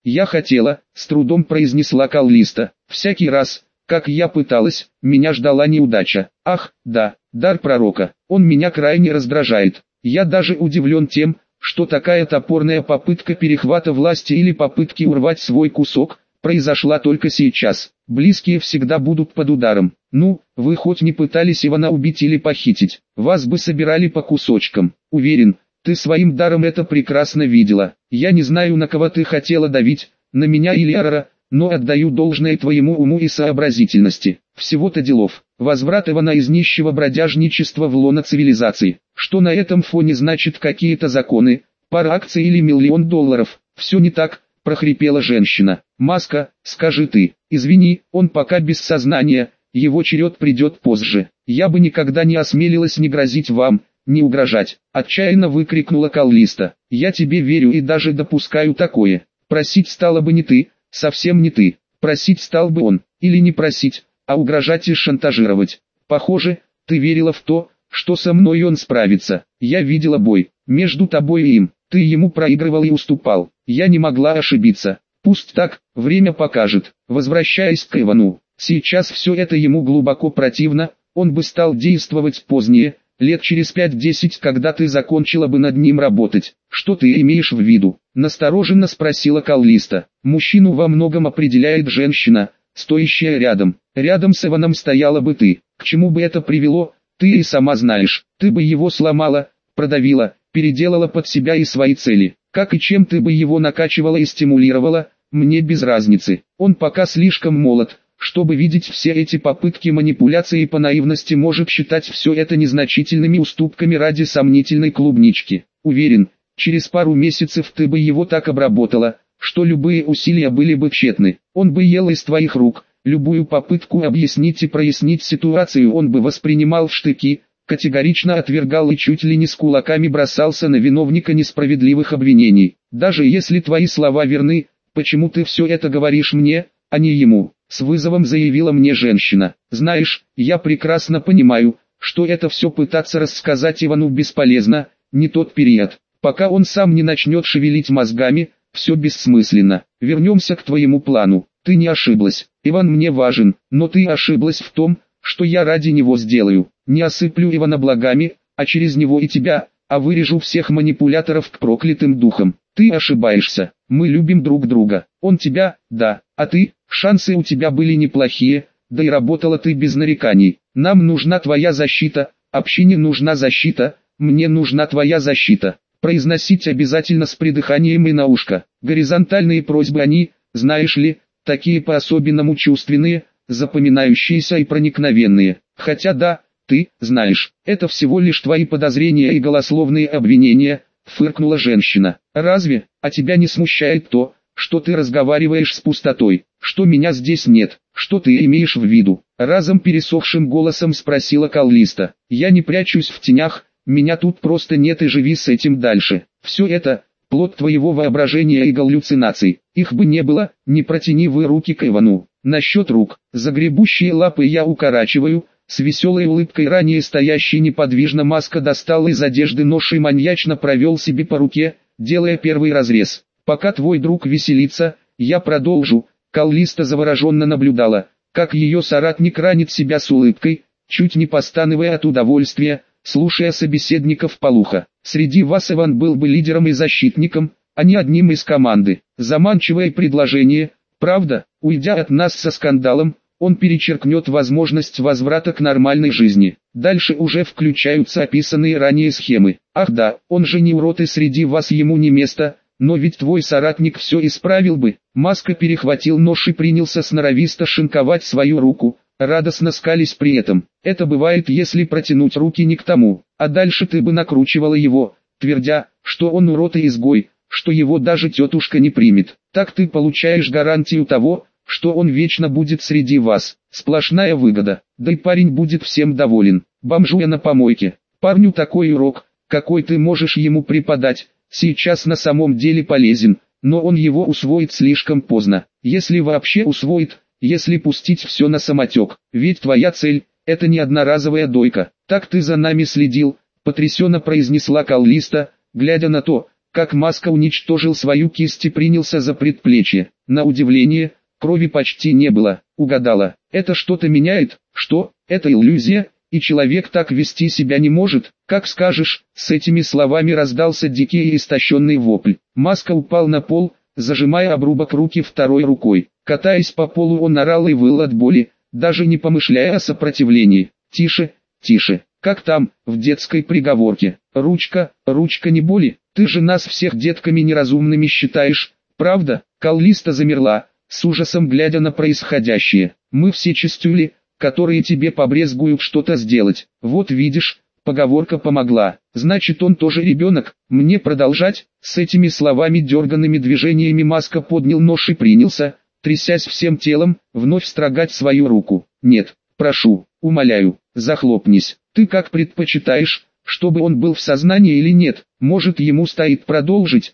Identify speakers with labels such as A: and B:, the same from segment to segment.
A: Я хотела, с трудом произнесла Каллиста. Всякий раз, как я пыталась, меня ждала неудача. Ах, да, дар пророка, он меня крайне раздражает. Я даже удивлен тем, что такая топорная попытка перехвата власти или попытки урвать свой кусок, произошла только сейчас. Близкие всегда будут под ударом. Ну, вы хоть не пытались Ивана убить или похитить, вас бы собирали по кусочкам. Уверен, ты своим даром это прекрасно видела. Я не знаю, на кого ты хотела давить, на меня или Арара, но отдаю должное твоему уму и сообразительности. Всего-то делов. Возврат Ивана из нищего бродяжничества в лоно цивилизации. Что на этом фоне значит какие-то законы, пара акций или $1 000 000? Все не так, прохрипела женщина. Маска, скажи ты. Извини, он пока без сознания, его черед придет позже. Я бы никогда не осмелилась не грозить вам, не угрожать. Отчаянно выкрикнула Каллиста. Я тебе верю и даже допускаю такое. Просить стала бы не ты, совсем не ты. Просить стал бы он, или не просить, а угрожать и шантажировать. Похоже, ты верила в то, что со мной он справится. Я видела бой, между тобой и им. Ты ему проигрывал и уступал. Я не могла ошибиться. Пусть так, время покажет. Возвращаясь к Ивану, сейчас все это ему глубоко противно, он бы стал действовать позднее, лет через 5-10, когда ты закончила бы над ним работать. Что ты имеешь в виду? Настороженно спросила Каллиста. Мужчину во многом определяет женщина, стоящая рядом. Рядом с Иваном стояла бы ты. К чему бы это привело, ты и сама знаешь. Ты бы его сломала, продавила, переделала под себя и свои цели. Как и чем ты бы его накачивала и стимулировала, мне без разницы. Он пока слишком молод, чтобы видеть все эти попытки манипуляции и по наивности может считать все это незначительными уступками ради сомнительной клубнички. Уверен, через пару месяцев ты бы его так обработала, что любые усилия были бы тщетны. Он бы ел из твоих рук, любую попытку объяснить и прояснить ситуацию он бы воспринимал в штыки, категорично отвергал и чуть ли не с кулаками бросался на виновника несправедливых обвинений. Даже если твои слова верны, почему ты все это говоришь мне, а не ему? С вызовом заявила мне женщина. Знаешь, я прекрасно понимаю, что это все пытаться рассказать Ивану бесполезно, не тот период. Пока он сам не начнет шевелить мозгами, все бессмысленно. Вернемся к твоему плану. Ты не ошиблась. Иван мне важен, но ты ошиблась в том, что я ради него сделаю. Не осыплю Ивана благами, а через него и тебя, а вырежу всех манипуляторов к проклятым духам. Ты ошибаешься. Мы любим друг друга. Он тебя, да, а ты, шансы у тебя были неплохие, да и работала ты без нареканий. Нам нужна твоя защита, общине нужна защита, мне нужна твоя защита. Произносить обязательно с придыханием и на ушко. Горизонтальные просьбы они, знаешь ли, такие по-особенному чувственные, запоминающиеся и проникновенные. Хотя да, ты, знаешь, это всего лишь твои подозрения и голословные обвинения, фыркнула женщина. Разве, а тебя не смущает то, что ты разговариваешь с пустотой, что меня здесь нет, что ты имеешь в виду? Разом пересохшим голосом спросила Каллиста. Я не прячусь в тенях, меня тут просто нет и живи с этим дальше. Все это, плод твоего воображения и галлюцинаций. Их бы не было, не протяни вы руки к Ивану. Насчет рук, загребущие лапы я укорачиваю. С веселой улыбкой ранее стоящий неподвижно Маска достал из одежды нож и маньячно провел себе по руке, делая первый разрез. Пока твой друг веселится, я продолжу. Каллиста завороженно наблюдала, как ее соратник ранит себя с улыбкой, чуть не постановая от удовольствия, слушая собеседников полуха. Среди вас Иван был бы лидером и защитником, а не одним из команды. Заманчивое предложение, правда? Уйдя от нас со скандалом, он перечеркнет возможность возврата к нормальной жизни. Дальше уже включаются описанные ранее схемы. Ах да, он же не урод и среди вас ему не место, но ведь твой соратник все исправил бы. Маска перехватил нож и принялся сноровисто шинковать свою руку, радостно скались при этом. Это бывает, если протянуть руки не к тому, а дальше ты бы накручивала его, твердя, что он урод и изгой, что его даже тетушка не примет. Так ты получаешь гарантию того, что он вечно будет среди вас. Сплошная выгода. Да и парень будет всем доволен. Бомжуя на помойке. Парню такой урок, какой ты можешь ему преподать, сейчас на самом деле полезен, но он его усвоит слишком поздно. Если вообще усвоит, если пустить все на самотек. Ведь твоя цель – это не одноразовая дойка. Так ты за нами следил, потрясенно произнесла Каллиста, глядя на то, как Маска уничтожил свою кисть и принялся за предплечье. На удивление, крови почти не было. Угадала. Это что-то меняет? Что? Это иллюзия? И человек так вести себя не может? Как скажешь. С этими словами раздался дикий и истощенный вопль. Маска упал на пол, зажимая обрубок руки второй рукой. Катаясь по полу, он орал и выл от боли, даже не помышляя о сопротивлении. «Тише, тише, как там, в детской приговорке? Ручка, ручка, не боли, ты же нас всех детками неразумными считаешь, правда?» Каллиста замерла, с ужасом глядя на происходящее. «Мы все чистюли, которые тебе побрезгуют что-то сделать. Вот видишь, поговорка помогла. Значит, он тоже ребенок. Мне продолжать?» С этими словами дерганными движениями Маска поднял нож и принялся, трясясь всем телом, вновь строгать свою руку. «Нет, прошу, умоляю, захлопнись. Ты как предпочитаешь, чтобы он был в сознании или нет? Может, ему стоит продолжить?»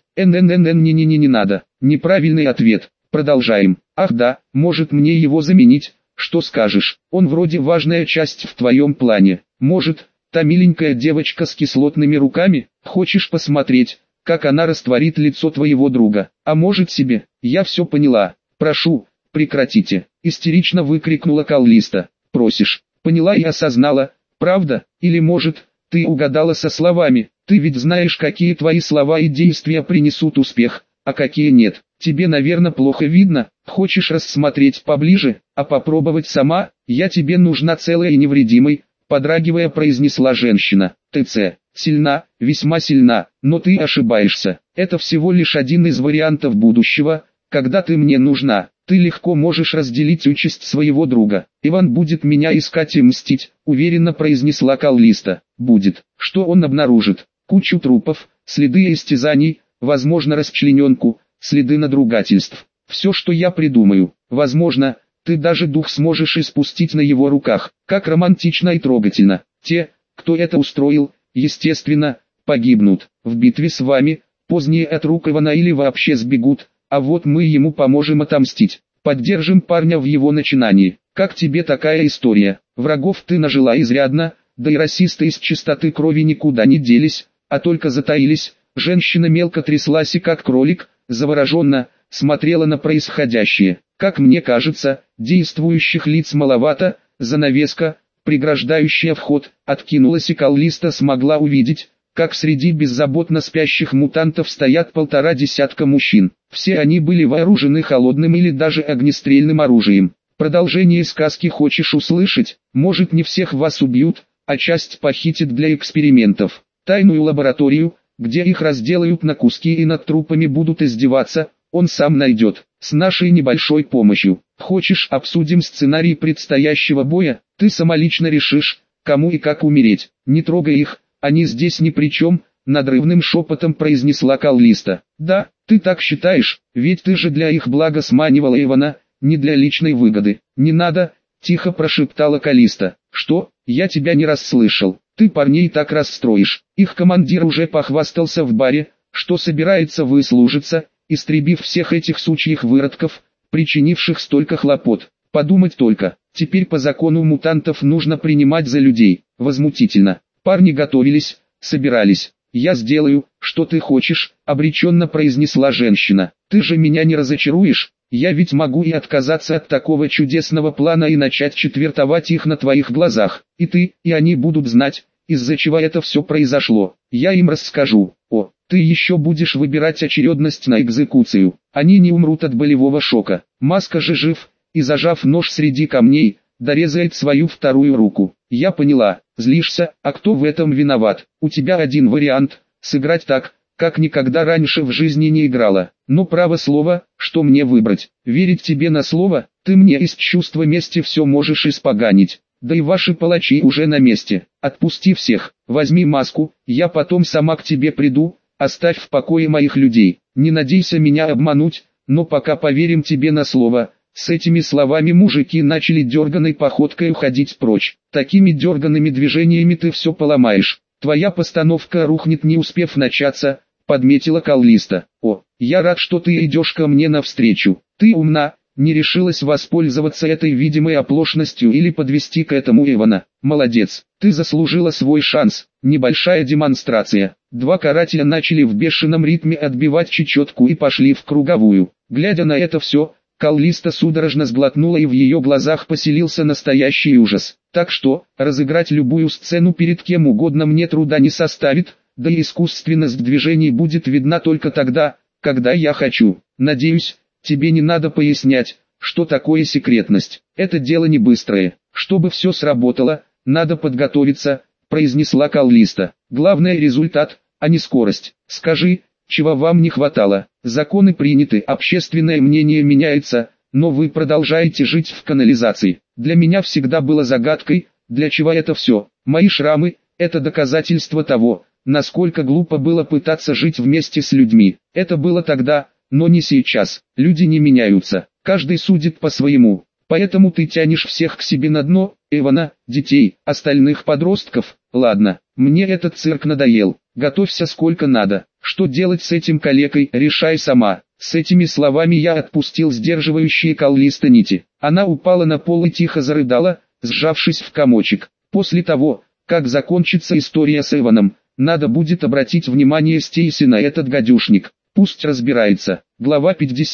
A: Не надо. Неправильный ответ. Продолжаем. «Ах да, может мне его заменить? Что скажешь? Он вроде важная часть в твоем плане. Может, та миленькая девочка с кислотными руками? Хочешь посмотреть, как она растворит лицо твоего друга? А может себе? Я все поняла. Прошу, прекратите!» Истерично выкрикнула Каллиста. «Просишь, поняла и осознала, правда? Или может, ты угадала со словами? Ты ведь знаешь, какие твои слова и действия принесут успех, а какие нет. Тебе, наверное, плохо видно. Хочешь рассмотреть поближе, а попробовать сама? Я тебе нужна целой и невредимой», подрагивая произнесла женщина. «ТЦ, сильна, весьма сильна, но ты ошибаешься. Это всего лишь один из вариантов будущего, когда ты мне нужна. Ты легко можешь разделить участь своего друга. Иван будет меня искать и мстить», уверенно произнесла Каллиста. «Будет. Что он обнаружит? Кучу трупов, следы истязаний, возможно расчлененку, следы надругательств. Все, что я придумаю. Возможно, ты даже дух сможешь испустить на его руках. Как романтично и трогательно. Те, кто это устроил, естественно, погибнут в битве с вами, позднее от рук Ивана или вообще сбегут, а вот мы ему поможем отомстить. Поддержим парня в его начинании. Как тебе такая история? Врагов ты нажила изрядно, да и расисты из чистоты крови никуда не делись, а только затаились». Женщина мелко тряслась и как кролик, завороженно, смотрела на происходящее. «Как мне кажется, действующих лиц маловато», занавеска, преграждающая вход, откинулась, и Каллиста смогла увидеть, как среди беззаботно спящих мутантов стоят 1,5 десятка мужчин. Все они были вооружены холодным или даже огнестрельным оружием. «Продолжение сказки хочешь услышать? Может, не всех вас убьют, а часть похитят для экспериментов. Тайную лабораторию, где их разделают на куски и над трупами будут издеваться, он сам найдет, с нашей небольшой помощью. Хочешь, обсудим сценарий предстоящего боя? Ты самолично решишь, кому и как умереть. Не трогай их, они здесь ни при чем», надрывным шепотом произнесла Каллиста. «Да, ты так считаешь, ведь ты же для их блага сманивала Ивана, не для личной выгоды». «Не надо», тихо прошептала Каллиста. «Что? Я тебя не расслышал. Ты парней так расстроишь. Их командир уже похвастался в баре, что собирается выслужиться, истребив всех этих сучьих выродков, причинивших столько хлопот. Подумать только, теперь по закону мутантов нужно принимать за людей. Возмутительно. Парни готовились, собирались. «Я сделаю, что ты хочешь», обреченно произнесла женщина. «Ты же меня не разочаруешь? Я ведь могу и отказаться от такого чудесного плана и начать четвертовать их на твоих глазах. И ты, и они будут знать, из-за чего это все произошло. Я им расскажу. О, ты еще будешь выбирать очередность на экзекуцию. Они не умрут от болевого шока. Маска же жив, и зажав нож среди камней, дорезает свою вторую руку. Я поняла, злишься, а кто в этом виноват? У тебя один вариант, сыграть так, как никогда раньше в жизни не играла. Но право слово, что мне выбрать? Верить тебе на слово? Ты мне из чувства мести все можешь испоганить. Да и ваши палачи уже на месте. Отпусти всех, возьми маску, я потом сама к тебе приду, оставь в покое моих людей. Не надейся меня обмануть, но пока поверим тебе на слово». С этими словами мужики начали дерганой походкой уходить прочь. «Такими дерганными движениями ты все поломаешь. Твоя постановка рухнет, не успев начаться», подметила Каллиста. «О, я рад, что ты идешь ко мне навстречу. Ты умна, не решилась воспользоваться этой видимой оплошностью или подвести к этому Ивана. Молодец, ты заслужила свой шанс. Небольшая демонстрация. Два карателя начали в бешеном ритме отбивать чечетку и пошли в круговую. Глядя на это все, Каллиста судорожно сглотнула, и в ее глазах поселился настоящий ужас. Так что, разыграть любую сцену перед кем угодно мне труда не составит, да и искусственность движений будет видна только тогда, когда я хочу. Надеюсь, тебе не надо пояснять, что такое секретность. Это дело не быстрое. Чтобы все сработало, надо подготовиться, произнесла Каллиста. Главное результат, а не скорость. Скажи, чего вам не хватало? Законы приняты, общественное мнение меняется, но вы продолжаете жить в канализации. Для меня всегда было загадкой, для чего это все. Мои шрамы – это доказательство того, насколько глупо было пытаться жить вместе с людьми. Это было тогда, но не сейчас. Люди не меняются, каждый судит по-своему. Поэтому ты тянешь всех к себе на дно, Эвана, детей, остальных подростков. Ладно, мне этот цирк надоел. Готовься сколько надо. Что делать с этим калекой, решай сама. С этими словами я отпустил сдерживающие Каллиста нити. Она упала на пол и тихо зарыдала, сжавшись в комочек. После того, как закончится история с Эваном, надо будет обратить внимание Стейси на этот гадюшник. Пусть разбирается. Глава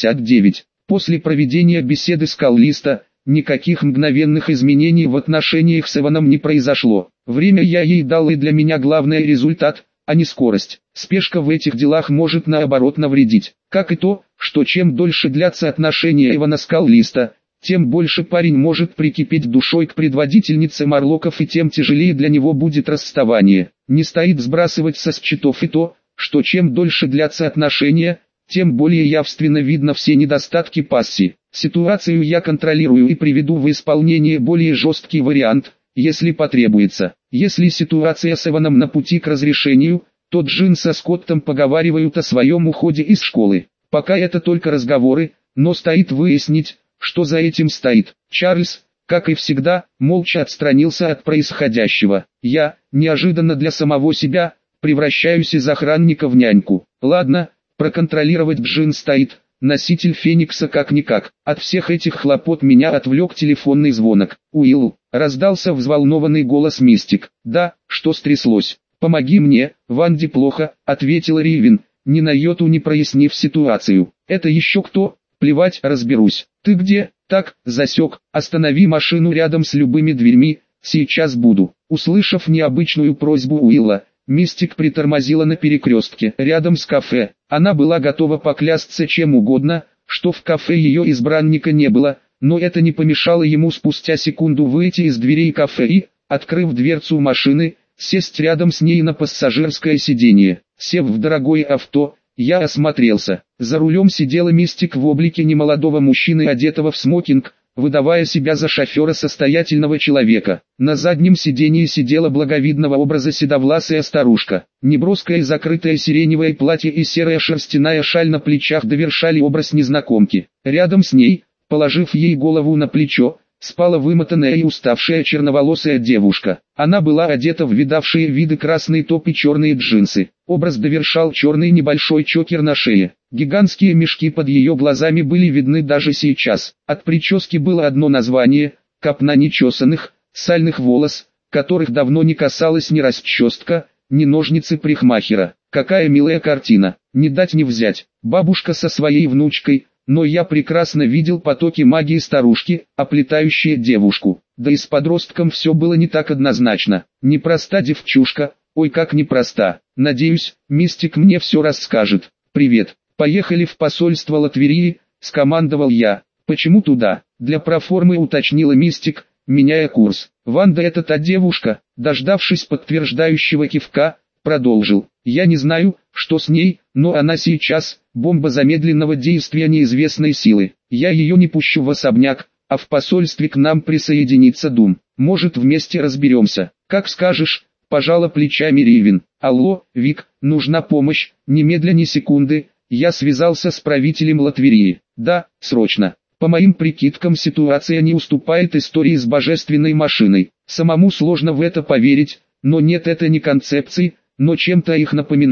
A: 59. После проведения беседы с Каллиста, никаких мгновенных изменений в отношениях с Эваном не произошло. Время я ей дал, и для меня главный результат, а не скорость. Спешка в этих делах может наоборот навредить. Как и то, что чем дольше длятся отношения Эвана с Каллиста, тем больше парень может прикипеть душой к предводительнице Морлоков, и тем тяжелее для него будет расставание. Не стоит сбрасывать со счетов и то, что чем дольше длятся отношения, тем более явственно видно все недостатки пассии. Ситуацию я контролирую и приведу в исполнение более жесткий вариант, если потребуется. Если ситуация с Эваном на пути к разрешению, то Джин со Скоттом поговаривают о своем уходе из школы. Пока это только разговоры, но стоит выяснить, что за этим стоит. Чарльз, как и всегда, молча отстранился от происходящего. Я, неожиданно для самого себя, превращаюсь из охранника в няньку. Ладно, проконтролировать Джин стоит, носитель Феникса как-никак. От всех этих хлопот меня отвлек телефонный звонок. «Уилл», — раздался взволнованный голос Мистик. «Да, что стряслось?» «Помоги мне, Ванде плохо», — ответил Ривен, ни на йоту не прояснив ситуацию. «Это еще кто?» «Плевать, разберусь». «Ты где?» «Так, засек, останови машину рядом с любыми дверьми, сейчас буду». Услышав необычную просьбу Уилла, Мистик притормозила на перекрестке, рядом с кафе. Она была готова поклясться чем угодно, что в кафе ее избранника не было, но это не помешало ему спустя секунду выйти из дверей кафе и, открыв дверцу машины, сесть рядом с ней на пассажирское сиденье. Сев в дорогое авто, я осмотрелся. За рулем сидела Мистик в облике немолодого мужчины, одетого в смокинг, выдавая себя за шофера состоятельного человека. На заднем сидении сидела благовидного образа седовласая старушка. Неброское закрытое сиреневое платье и серая шерстяная шаль на плечах довершали образ незнакомки. Рядом с ней, положив ей голову на плечо, спала вымотанная и уставшая черноволосая девушка. Она была одета в видавшие виды красный топ и черные джинсы. Образ довершал черный небольшой чокер на шее. Гигантские мешки под ее глазами были видны даже сейчас. От прически было одно название – копна нечесанных, сальных волос, которых давно не касалась ни расческа, ни ножницы парикмахера. Какая милая картина, не дать не взять. Бабушка со своей внучкой, но я прекрасно видел потоки магии старушки, оплетающие девушку. Да и с подростком все было не так однозначно. Непроста девчушка, ой как непроста. Надеюсь, Мистик мне все расскажет. «Привет, поехали в посольство Латверии», — скомандовал я. «Почему туда?» — для проформы уточнила Мистик, меняя курс. «Ванда — это та девушка», — дождавшись подтверждающего кивка, продолжил. «Я не знаю, что с ней, но она сейчас бомба замедленного действия неизвестной силы. Я ее не пущу в особняк, а в посольстве к нам присоединится Дум. Может, вместе разберемся». «Как скажешь», — пожала плечами Ривен. «Алло, Вик, нужна помощь, немедля ни секунды». Я связался с правителем Латверии. «Да, срочно». По моим прикидкам, ситуация не уступает истории с божественной машиной. Самому сложно в это поверить, но нет, это не концепции, но чем-то их напоминает.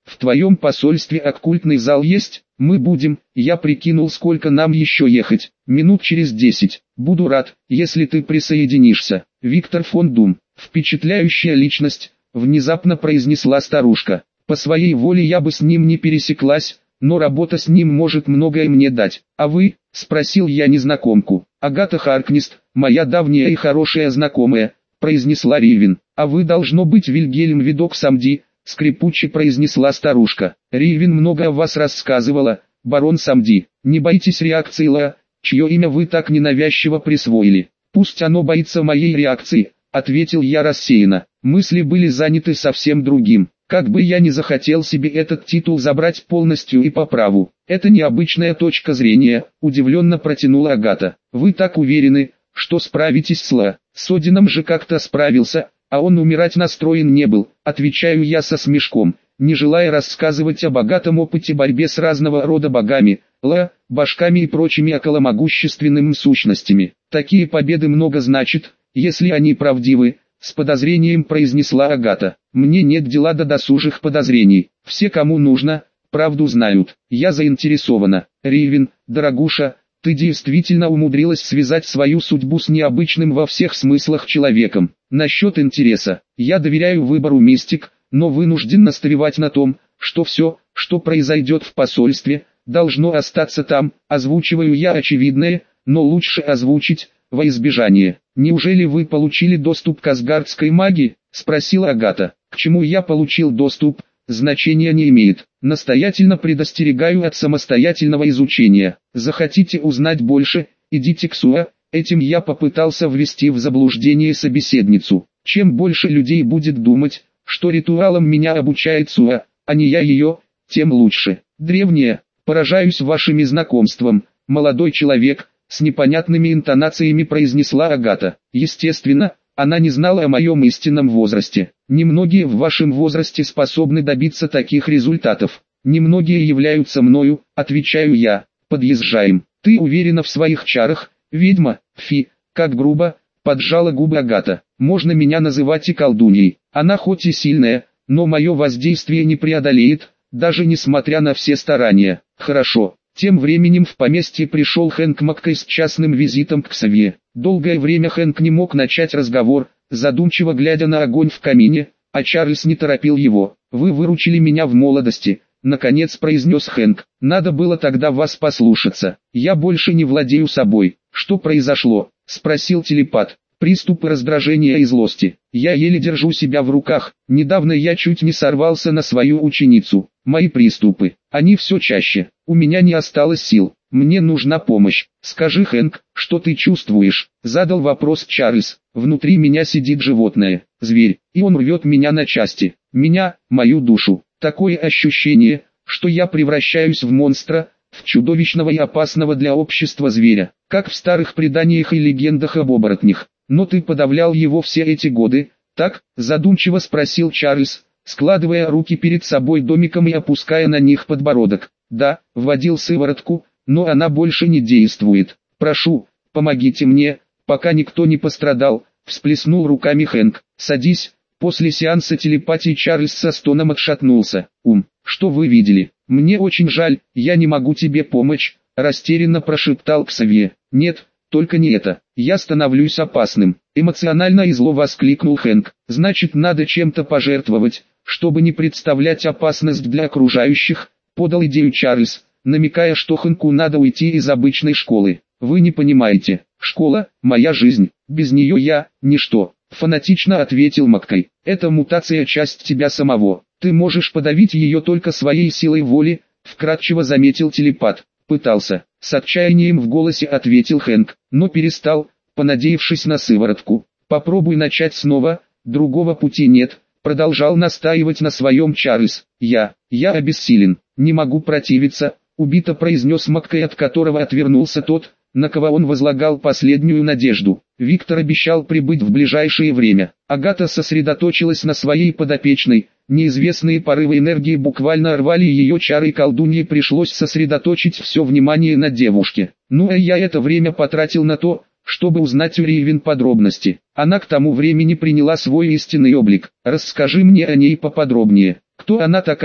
A: в твоем посольстве оккультный зал есть? Мы будем, я прикинул, сколько нам еще ехать, минут через 10. Буду рад, если ты присоединишься. Виктор фон Дум, впечатляющая личность, внезапно произнесла старушка. По своей воле я бы с ним не пересеклась, но работа с ним может многое мне дать. А вы? Спросил я незнакомку. Агата Харкнест, моя давняя и хорошая знакомая, произнесла Ривен. А вы должно быть Вильгельм Видок Самди, скрипуче произнесла старушка. Ривен много о вас рассказывала, барон Самди. Не боитесь реакции Ла, чье имя вы так ненавязчиво присвоили. Пусть оно боится моей реакции, ответил я рассеянно. Мысли были заняты совсем другим. Как бы я ни захотел себе этот титул забрать полностью и по праву. Это необычная точка зрения, удивленно протянула Агата. Вы так уверены, что справитесь с Ла? С Одином же как-то справился, а он умирать настроен не был, отвечаю я со смешком, не желая рассказывать о богатом опыте борьбы с разного рода богами, Ла, башками и прочими околомогущественными сущностями. Такие победы много значат, если они правдивы, с подозрением произнесла Агата. Мне нет дела до досужих подозрений. Все, кому нужно, правду знают. Я заинтересована. Ривен, дорогуша, ты действительно умудрилась связать свою судьбу с необычным во всех смыслах человеком. Насчет интереса, я доверяю выбору мистик, но вынужден настаивать на том, что все, что произойдет в посольстве, должно остаться там. Озвучиваю я очевидное, но лучше озвучить, во избежание. Неужели вы получили доступ к асгардской магии? Спросила Агата. К чему я получил доступ, значения не имеет. Настоятельно предостерегаю от самостоятельного изучения. Захотите узнать больше, идите к Суа. Этим я попытался ввести в заблуждение собеседницу. Чем больше людей будет думать, что ритуалом меня обучает Суа, а не я ее, тем лучше. Древняя, поражаюсь вашими знакомством, молодой человек, с непонятными интонациями произнесла Агата. Естественно, она не знала о моем истинном возрасте. Немногие в вашем возрасте способны добиться таких результатов. Немногие являются мною, отвечаю я. Подъезжаем. Ты уверена в своих чарах, ведьма? Фи, как грубо, поджала губы Агата. Можно меня называть и колдуньей. Она хоть и сильная, но мое воздействие не преодолеет, даже несмотря на все старания. Хорошо. Тем временем в поместье пришел Хэнк Маккей с частным визитом к Ксавье. Долгое время Хэнк не мог начать разговор, задумчиво глядя на огонь в камине, а Чарльз не торопил его. «Вы выручили меня в молодости», — наконец произнес Хэнк. «Надо было тогда вас послушаться. Я больше не владею собой». «Что произошло?» — спросил телепат. «Приступы раздражения и злости. Я еле держу себя в руках. Недавно я чуть не сорвался на свою ученицу. Мои приступы, они все чаще. У меня не осталось сил. Мне нужна помощь. Скажи, Хэнк, что ты чувствуешь?» Задал вопрос Чарльз. «Внутри меня сидит животное, зверь, и он рвет меня на части. Меня, мою душу. Такое ощущение, что я превращаюсь в монстра, в чудовищного и опасного для общества зверя, как в старых преданиях и легендах об оборотнях. Но ты подавлял его все эти годы, так?» Задумчиво спросил Чарльз, складывая руки перед собой домиком и опуская на них подбородок. «Да, вводил сыворотку, но она больше не действует. Прошу, помогите мне, пока никто не пострадал», всплеснул руками Хэнк. «Садись». После сеанса телепатии Чарльз со стоном отшатнулся. Что вы видели? Мне очень жаль, я не могу тебе помочь», растерянно прошептал Ксавье. «Нет, только не это. Я становлюсь опасным», эмоционально и зло воскликнул Хэнк. «Значит, надо чем-то пожертвовать, чтобы не представлять опасность для окружающих», подал идею Чарльз, намекая, что Хэнку надо уйти из обычной школы. «Вы не понимаете, школа – моя жизнь, без нее я – ничто», фанатично ответил Маккей. «Это мутация, часть тебя самого. Ты можешь подавить ее только своей силой воли», вкратчиво заметил телепат. «Пытался», с отчаянием в голосе ответил Хэнк, но перестал, понадеявшись на сыворотку. «Попробуй начать снова, другого пути нет», продолжал настаивать на своем Чарльз. Я обессилен, не могу противиться», убито произнес Маккей, от которого отвернулся тот, на кого он возлагал последнюю надежду. Виктор обещал прибыть в ближайшее время. Агата сосредоточилась на своей подопечной. Неизвестные порывы энергии буквально рвали ее чары, и колдунье пришлось сосредоточить все внимание на девушке. Ну а я это время потратил на то, чтобы узнать у Ривен подробности. Она к тому времени приняла свой истинный облик. Расскажи мне о ней поподробнее. Кто она такая?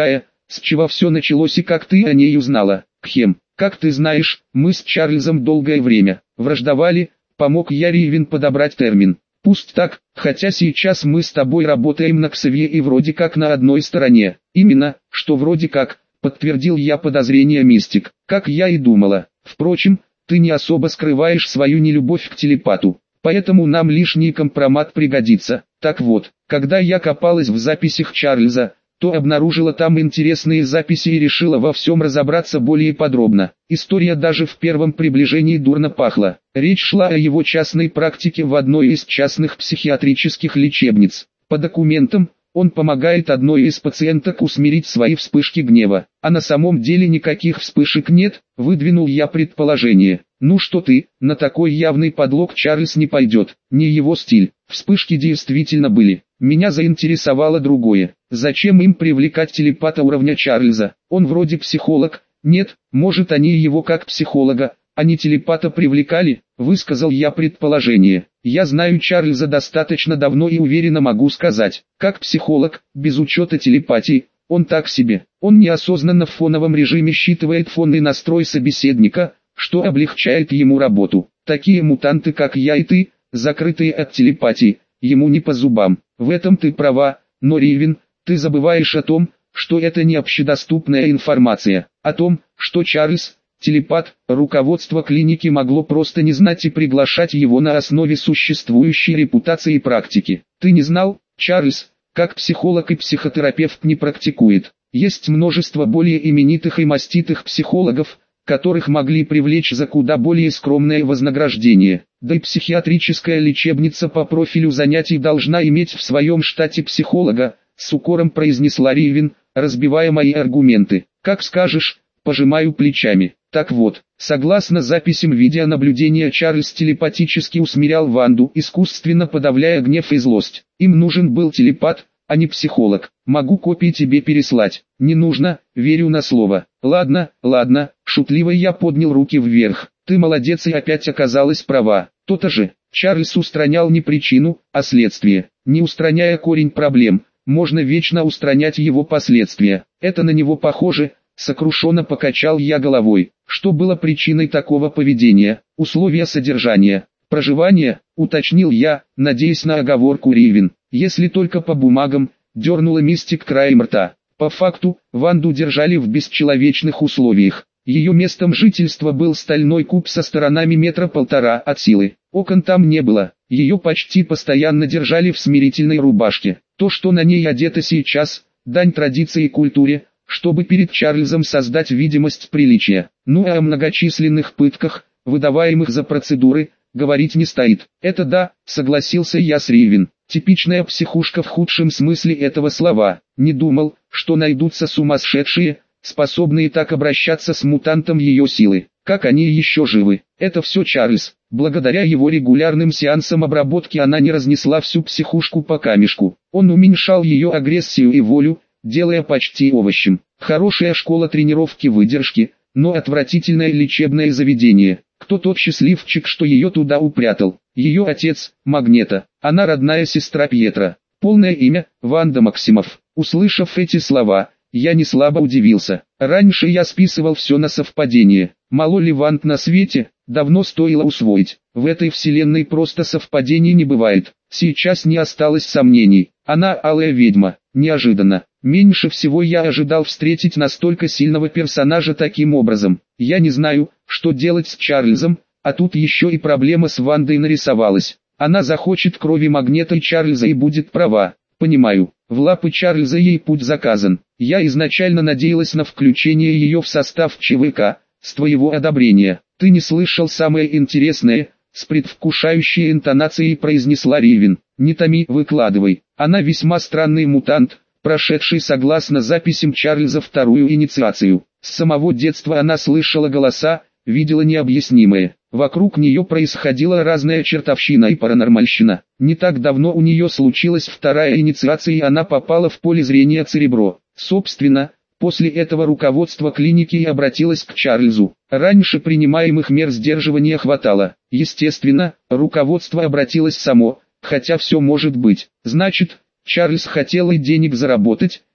A: с чего все началось и как ты о ней узнала? Кхем, как ты знаешь, мы с Чарльзом долгое время враждовали, помог я Ривен подобрать термин. Пусть так, хотя сейчас мы с тобой работаем на Ксавье и вроде как на одной стороне. Именно, что вроде как, подтвердил я подозрение мистик, как я и думала. Впрочем, ты не особо скрываешь свою нелюбовь к телепату, поэтому нам лишний компромат пригодится. Так вот, когда я копалась в записях Чарльза, то обнаружила там интересные записи и решила во всем разобраться более подробно. История даже в первом приближении дурно пахла. Речь шла о его частной практике в одной из частных психиатрических лечебниц. По документам, он помогает одной из пациенток усмирить свои вспышки гнева. А на самом деле никаких вспышек нет, выдвинул я предположение. Ну что ты, на такой явный подлог Чарльз не пойдет, не его стиль. Вспышки действительно были. Меня заинтересовало другое. Зачем им привлекать телепата уровня Чарльза? Он вроде психолог. Нет, может они его как психолога, а не телепата привлекали, высказал я предположение. Я знаю Чарльза достаточно давно и уверенно могу сказать, как психолог, без учета телепатии, он так себе. Он неосознанно в фоновом режиме считывает фонный настрой собеседника, что облегчает ему работу. Такие мутанты как я и ты, закрытые от телепатии, ему не по зубам. В этом ты права, но Ривен, ты забываешь о том, что это не общедоступная информация, о том, что Чарльз, телепат, руководство клиники могло просто не знать и приглашать его на основе существующей репутации и практики. Ты не знал, Чарльз, как психолог и психотерапевт не практикует. Есть множество более именитых и маститых психологов, которых могли привлечь за куда более скромное вознаграждение. Да и психиатрическая лечебница по профилю занятий должна иметь в своем штате психолога, с укором произнесла Ривен, разбивая мои аргументы. Как скажешь, пожимаю плечами. Так вот, согласно записям видеонаблюдения, Чарльз телепатически усмирял Ванду, искусственно подавляя гнев и злость. Им нужен был телепат, а не психолог. Могу копии тебе переслать. Не нужно, верю на слово. Ладно, шутливо я поднял руки вверх. Ты молодец и опять оказалась права. То-то же, Чарльз устранял не причину, а следствие. Не устраняя корень проблем, можно вечно устранять его последствия. Это на него похоже, сокрушенно покачал я головой. Что было причиной такого поведения? Условия содержания, проживания, уточнил я, надеясь на оговорку Ривен. Если только по бумагам, дернула мистик краем рта. По факту, Ванду держали в бесчеловечных условиях. Ее местом жительства был стальной куб со сторонами 1,5 метра от силы. Окон там не было. Ее почти постоянно держали в смирительной рубашке. То, что на ней одето сейчас, дань традиции и культуре, чтобы перед Чарльзом создать видимость приличия. Ну а о многочисленных пытках, выдаваемых за процедуры, говорить не стоит. Это да, согласился я с Ривен. Типичная психушка в худшем смысле этого слова. Не думал, что найдутся сумасшедшие, способные так обращаться с мутантом ее силы. Как они еще живы? Это все Чарльз. Благодаря его регулярным сеансам обработки она не разнесла всю психушку по камешку. Он уменьшал ее агрессию и волю, делая почти овощем. Хорошая школа тренировки выдержки, но отвратительное лечебное заведение. Кто тот счастливчик, что ее туда упрятал? Ее отец, Магнета. Она родная сестра Пьетро. Полное имя, Ванда Максимов. Услышав эти слова, я не слабо удивился. Раньше я списывал все на совпадение. Мало ли Ванд на свете, давно стоило усвоить. В этой вселенной просто совпадений не бывает. Сейчас не осталось сомнений. Она алая ведьма. Неожиданно. Меньше всего я ожидал встретить настолько сильного персонажа таким образом. Я не знаю, что делать с Чарльзом, а тут еще и проблема с Вандой нарисовалась. Она захочет крови Магнета и Чарльза и будет права. Понимаю, в лапы Чарльза ей путь заказан. Я изначально надеялась на включение ее в состав ЧВК, с твоего одобрения. Ты не слышал самое интересное, с предвкушающей интонацией произнесла Ривен. Не томи, выкладывай. Она весьма странный мутант, прошедший согласно записям Чарльза вторую инициацию. С самого детства она слышала голоса, видела необъяснимое. Вокруг нее происходила разная чертовщина и паранормальщина. Не так давно у нее случилась вторая инициация и она попала в поле зрения Церебро. Собственно, после этого руководство клиники и обратилось к Чарльзу. Раньше принимаемых мер сдерживания хватало. Естественно, руководство обратилось само, хотя все может быть. Значит, Чарльз хотел и денег заработать,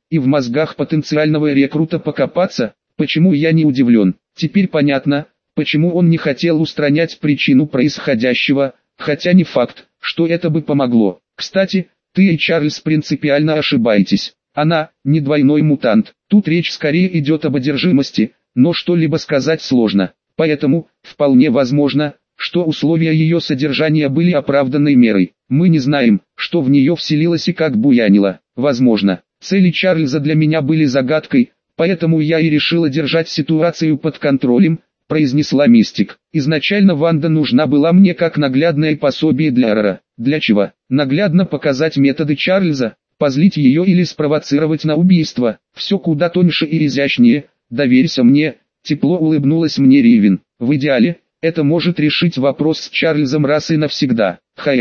A: и в мозгах потенциального рекрута покопаться, почему я не удивлен. Теперь понятно, почему он не хотел устранять причину происходящего, хотя не факт, что это бы помогло. Кстати, ты и Чарльз принципиально ошибаетесь. Она не двойной мутант. Тут речь скорее идет об одержимости, но что-либо сказать сложно. Поэтому, вполне возможно, что условия ее содержания были оправданной мерой. Мы не знаем, что в нее вселилось и как буянило. Возможно, цели Чарльза для меня были загадкой, поэтому я и решила держать ситуацию под контролем, произнесла Мистик. Изначально Ванда нужна была мне как наглядное пособие для Эрора. Для чего? Наглядно показать методы Чарльза, позлить ее или спровоцировать на убийство. Все куда тоньше и изящнее. Доверься мне, тепло улыбнулась мне Ривен. В идеале, это может решить вопрос с Чарльзом раз и навсегда.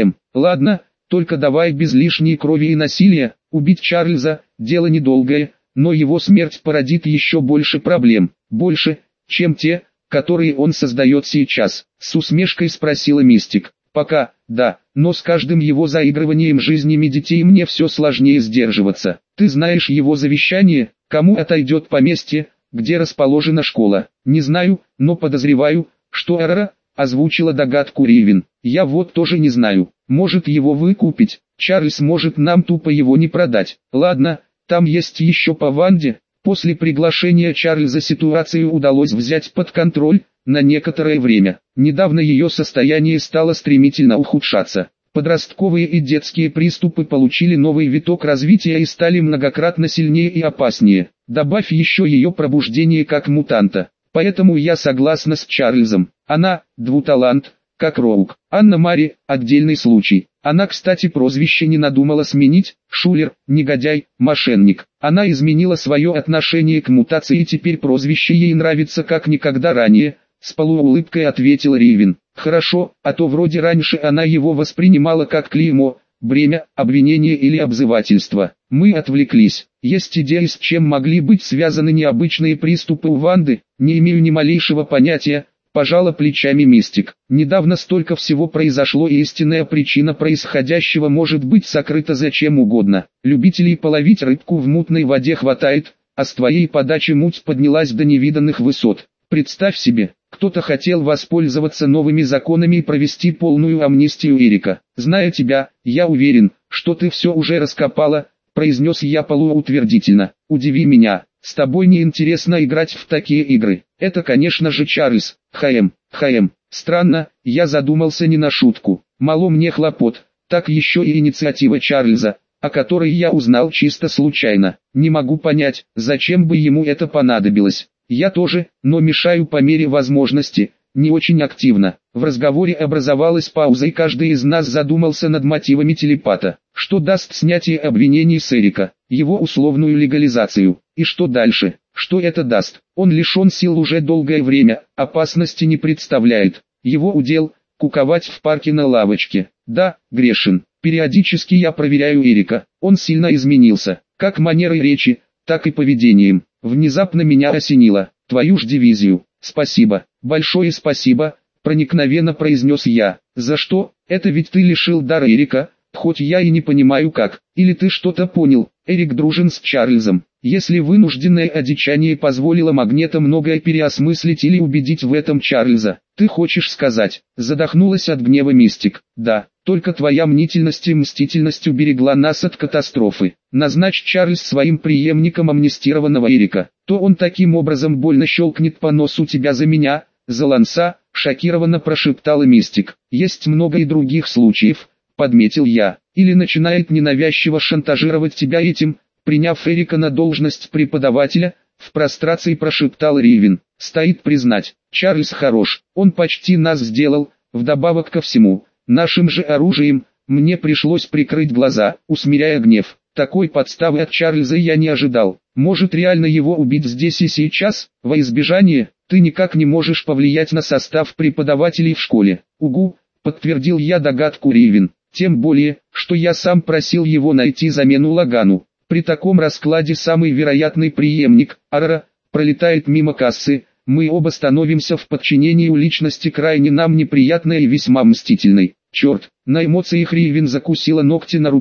A: Ладно, только давай без лишней крови и насилия. Убить Чарльза – дело недолгое, но его смерть породит еще больше проблем. Больше, чем те, которые он создает сейчас. С усмешкой спросила Мистик. Пока, да, но с каждым его заигрыванием жизнями детей мне все сложнее сдерживаться. Ты знаешь его завещание, кому отойдет поместье, где расположена школа? Не знаю, но подозреваю, что Эрора, озвучила догадку Ривен. Я вот тоже не знаю, может его выкупить, Чарльз может нам тупо его не продать. Ладно, там есть еще по Ванде. После приглашения Чарльза ситуацию удалось взять под контроль, на некоторое время. Недавно ее состояние стало стремительно ухудшаться. Подростковые и детские приступы получили новый виток развития и стали многократно сильнее и опаснее. Добавь еще ее пробуждение как мутанта. Поэтому я согласна с Чарльзом. Она – двуталант, как Роук. Анна-Мари – отдельный случай. Она, кстати, прозвище не надумала сменить. Шулер, негодяй, мошенник. Она изменила свое отношение к мутации и теперь прозвище ей нравится как никогда ранее. С полуулыбкой ответил Ривен. Хорошо, а то вроде раньше она его воспринимала как клеймо, бремя, обвинение или обзывательство. Мы отвлеклись. Есть идеи, с чем могли быть связаны необычные приступы у Ванды? Не имею ни малейшего понятия. Пожала плечами Мистик. Недавно столько всего произошло, и истинная причина происходящего может быть сокрыта за чем угодно. Любителей половить рыбку в мутной воде хватает, а с твоей подачи муть поднялась до невиданных высот. Представь себе, кто-то хотел воспользоваться новыми законами и провести полную амнистию Эрика. Зная тебя, я уверен, что ты все уже раскопала, произнес я полуутвердительно. Удиви меня, с тобой не интересно играть в такие игры. Это, конечно же, Чарльз. Странно, я задумался не на шутку. Мало мне хлопот, так еще и инициатива Чарльза, о которой я узнал чисто случайно. Не могу понять, зачем бы ему это понадобилось. Я тоже, но мешаю по мере возможности, не очень активно. В разговоре образовалась пауза, и каждый из нас задумался над мотивами телепата. Что даст снятие обвинений с Эрика, его условную легализацию, и что дальше? Что это даст? Он лишен сил уже долгое время, опасности не представляет. Его удел – куковать в парке на лавочке. Да, грешен. Периодически я проверяю Эрика, он сильно изменился, как манерой речи, так и поведением. Внезапно меня осенило. Твою ж дивизию. Спасибо, большое спасибо, проникновенно произнес я. За что? Это ведь ты лишил дара Эрика, хоть я и не понимаю как. Или ты что-то понял? Эрик дружен с Чарльзом. Если вынужденное одичание позволило Магнето многое переосмыслить или убедить в этом Чарльза, ты хочешь сказать? Задохнулась от гнева Мистик. Да, только твоя мнительность и мстительность уберегла нас от катастрофы. Назначь Чарльз своим преемником амнистированного Эрика, то он таким образом больно щелкнет по носу тебя за меня, за Ланса, шокированно прошептала Мистик. Есть много и других случаев, подметил я. Или начинает ненавязчиво шантажировать тебя этим, приняв Эрика на должность преподавателя, в прострации прошептал Ривен. Стоит признать, Чарльз хорош, он почти нас сделал, вдобавок ко всему, нашим же оружием, мне пришлось прикрыть глаза, усмиряя гнев. Такой подставы от Чарльза я не ожидал. Может реально его убить здесь и сейчас, во избежание, ты никак не можешь повлиять на состав преподавателей в школе. Угу, подтвердил я догадку Ривен. Тем более, что я сам просил его найти замену Лагану. При таком раскладе самый вероятный преемник, Эрора, пролетает мимо кассы, мы оба становимся в подчинении у личности крайне нам неприятной и весьма мстительной. Черт, на эмоциях Ривен закусила ногти на руке.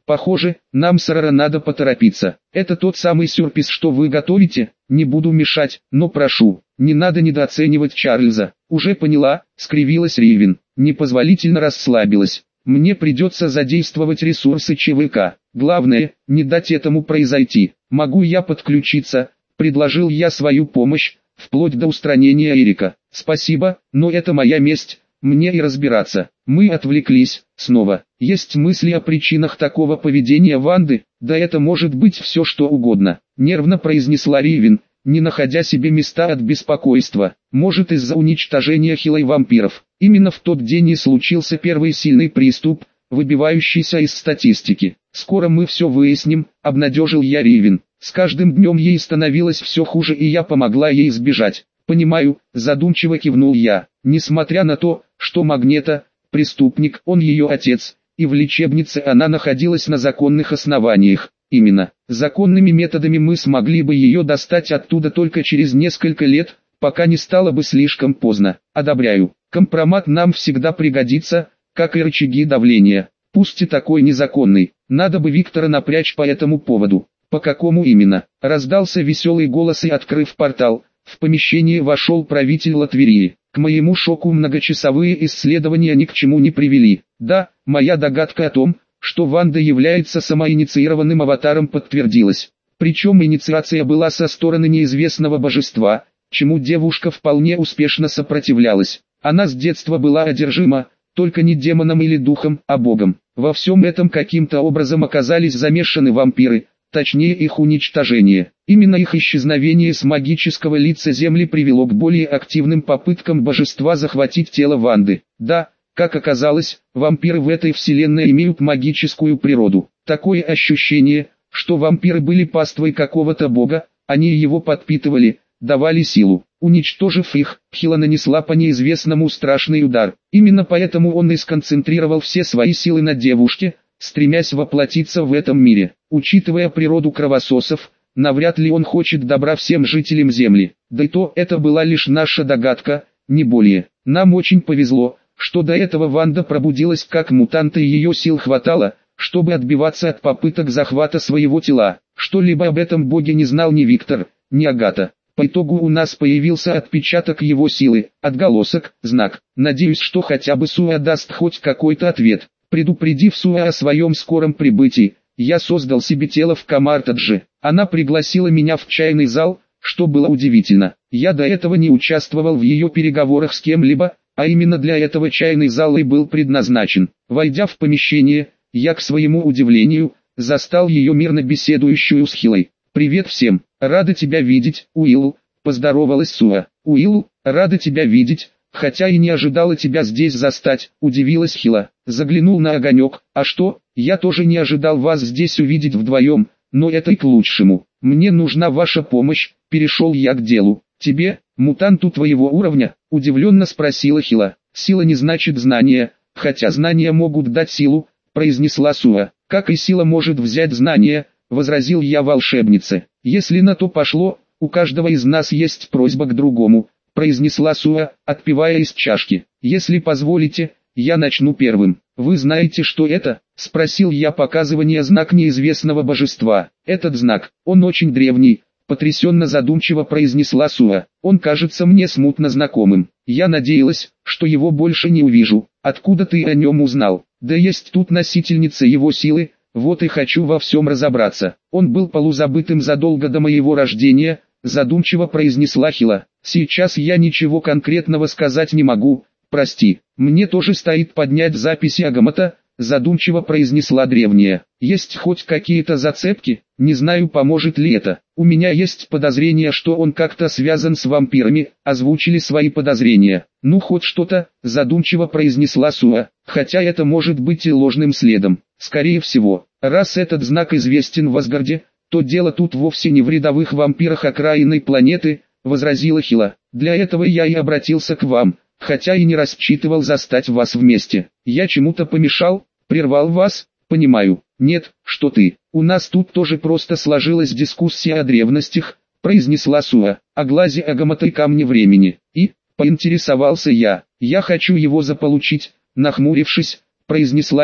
A: Похоже, нам с Арара надо поторопиться. Это тот самый сюрприз, что вы готовите? Не буду мешать, но прошу, не надо недооценивать Чарльза. Уже поняла, скривилась Ривен. Непозволительно расслабилась. Мне придется задействовать ресурсы ЧВК. Главное, не дать этому произойти. Могу я подключиться? Предложил я свою помощь, вплоть до устранения Эрика. Спасибо, но это моя месть. Мне и разбираться. Мы отвлеклись, снова. Есть мысли о причинах такого поведения Ванды? Да это может быть все что угодно. Нервно произнесла Ривен, не находя себе места от беспокойства. Может, из-за уничтожения Хилой вампиров. Именно в тот день и случился первый сильный приступ, выбивающийся из статистики. Скоро мы все выясним, обнадежил я Ривен. С каждым днем ей становилось все хуже, и я помогла ей избежать. «Понимаю», задумчиво кивнул я. Несмотря на то, что Магнета – преступник, он ее отец, и в лечебнице она находилась на законных основаниях. Именно законными методами мы смогли бы ее достать оттуда только через несколько лет, пока не стало бы слишком поздно. Одобряю. Компромат нам всегда пригодится, как и рычаги давления. Пусть и такой незаконный. Надо бы Виктора напрячь по этому поводу. По какому именно? Раздался веселый голос, и, открыв портал, в помещение вошел правитель Латверии. К моему шоку, многочасовые исследования ни к чему не привели. Да, моя догадка о том, что Ванда является самоинициированным аватаром, подтвердилась. Причем инициация была со стороны неизвестного божества, чему девушка вполне успешно сопротивлялась. Она с детства была одержима, только не демоном или духом, а богом. Во всем этом каким-то образом оказались замешаны вампиры, точнее их уничтожение. Именно их исчезновение с магического лица Земли привело к более активным попыткам божества захватить тело Ванды. Да, как оказалось, вампиры в этой вселенной имеют магическую природу. Такое ощущение, что вампиры были паствой какого-то бога, они его подпитывали, давали силу. Уничтожив их, Хила нанесла по неизвестному страшный удар. Именно поэтому он и сконцентрировал все свои силы на девушке, стремясь воплотиться в этом мире. Учитывая природу кровососов, навряд ли он хочет добра всем жителям Земли. Да и то, это была лишь наша догадка, не более. Нам очень повезло, что до этого Ванда пробудилась как мутант, и ее сил хватало, чтобы отбиваться от попыток захвата своего тела. Что-либо об этом боге не знал ни Виктор, ни Агата. По итогу у нас появился отпечаток его силы, отголосок, знак. Надеюсь, что хотя бы Суа даст хоть какой-то ответ. Предупредив Суа о своем скором прибытии, я создал себе тело в Камартадже. Она пригласила меня в чайный зал, что было удивительно. Я до этого не участвовал в ее переговорах с кем-либо, а именно для этого чайный зал и был предназначен. Войдя в помещение, я, к своему удивлению, застал ее мирно беседующую с Хилой. «Привет всем, рада тебя видеть, Уилл», — поздоровалась Суа. «Уилл, рада тебя видеть, хотя и не ожидала тебя здесь застать», — удивилась Хила. Заглянул на огонек. «А что, я тоже не ожидал вас здесь увидеть вдвоем, но это и к лучшему. Мне нужна ваша помощь», — перешел я к делу. «Тебе, мутанту твоего уровня?» — удивленно спросила Хила. «Сила не значит знания, хотя знания могут дать силу», — произнесла Суа. «Как и сила может взять знания», — возразил я волшебнице. «Если на то пошло, у каждого из нас есть просьба к другому», — произнесла Суа, отпивая из чашки. «Если позволите, я начну первым». «Вы знаете, что это?» — спросил я, показывая знак неизвестного божества. «Этот знак, он очень древний», — потрясенно задумчиво произнесла Суа. «Он кажется мне смутно знакомым. Я надеялась, что его больше не увижу». «Откуда ты о нем узнал?» «Да есть тут носительница его силы, вот и хочу во всем разобраться. Он был полузабытым задолго до моего рождения», — задумчиво произнесла Хила. «Сейчас я ничего конкретного сказать не могу, прости. Мне тоже стоит поднять записи Агамата», — задумчиво произнесла древняя. «Есть хоть какие-то зацепки? Не знаю, поможет ли это. У меня есть подозрение, что он как-то связан с вампирами», — озвучили свои подозрения. «Ну хоть что-то», — задумчиво произнесла Суа, «хотя это может быть и ложным следом. Скорее всего, раз этот знак известен в Асгарде, то дело тут вовсе не в рядовых вампирах окраинной планеты», — возразила Хила. «Для этого я и обратился к вам, хотя и не рассчитывал застать вас вместе. Я чему-то помешал, прервал вас?» «Понимаю. Нет, что ты. У нас тут тоже просто сложилась дискуссия о древностях», — произнесла Суа, «о глазе Агамата и камне времени. И, поинтересовался я, хочу его заполучить», — нахмурившись, произнесла Хила.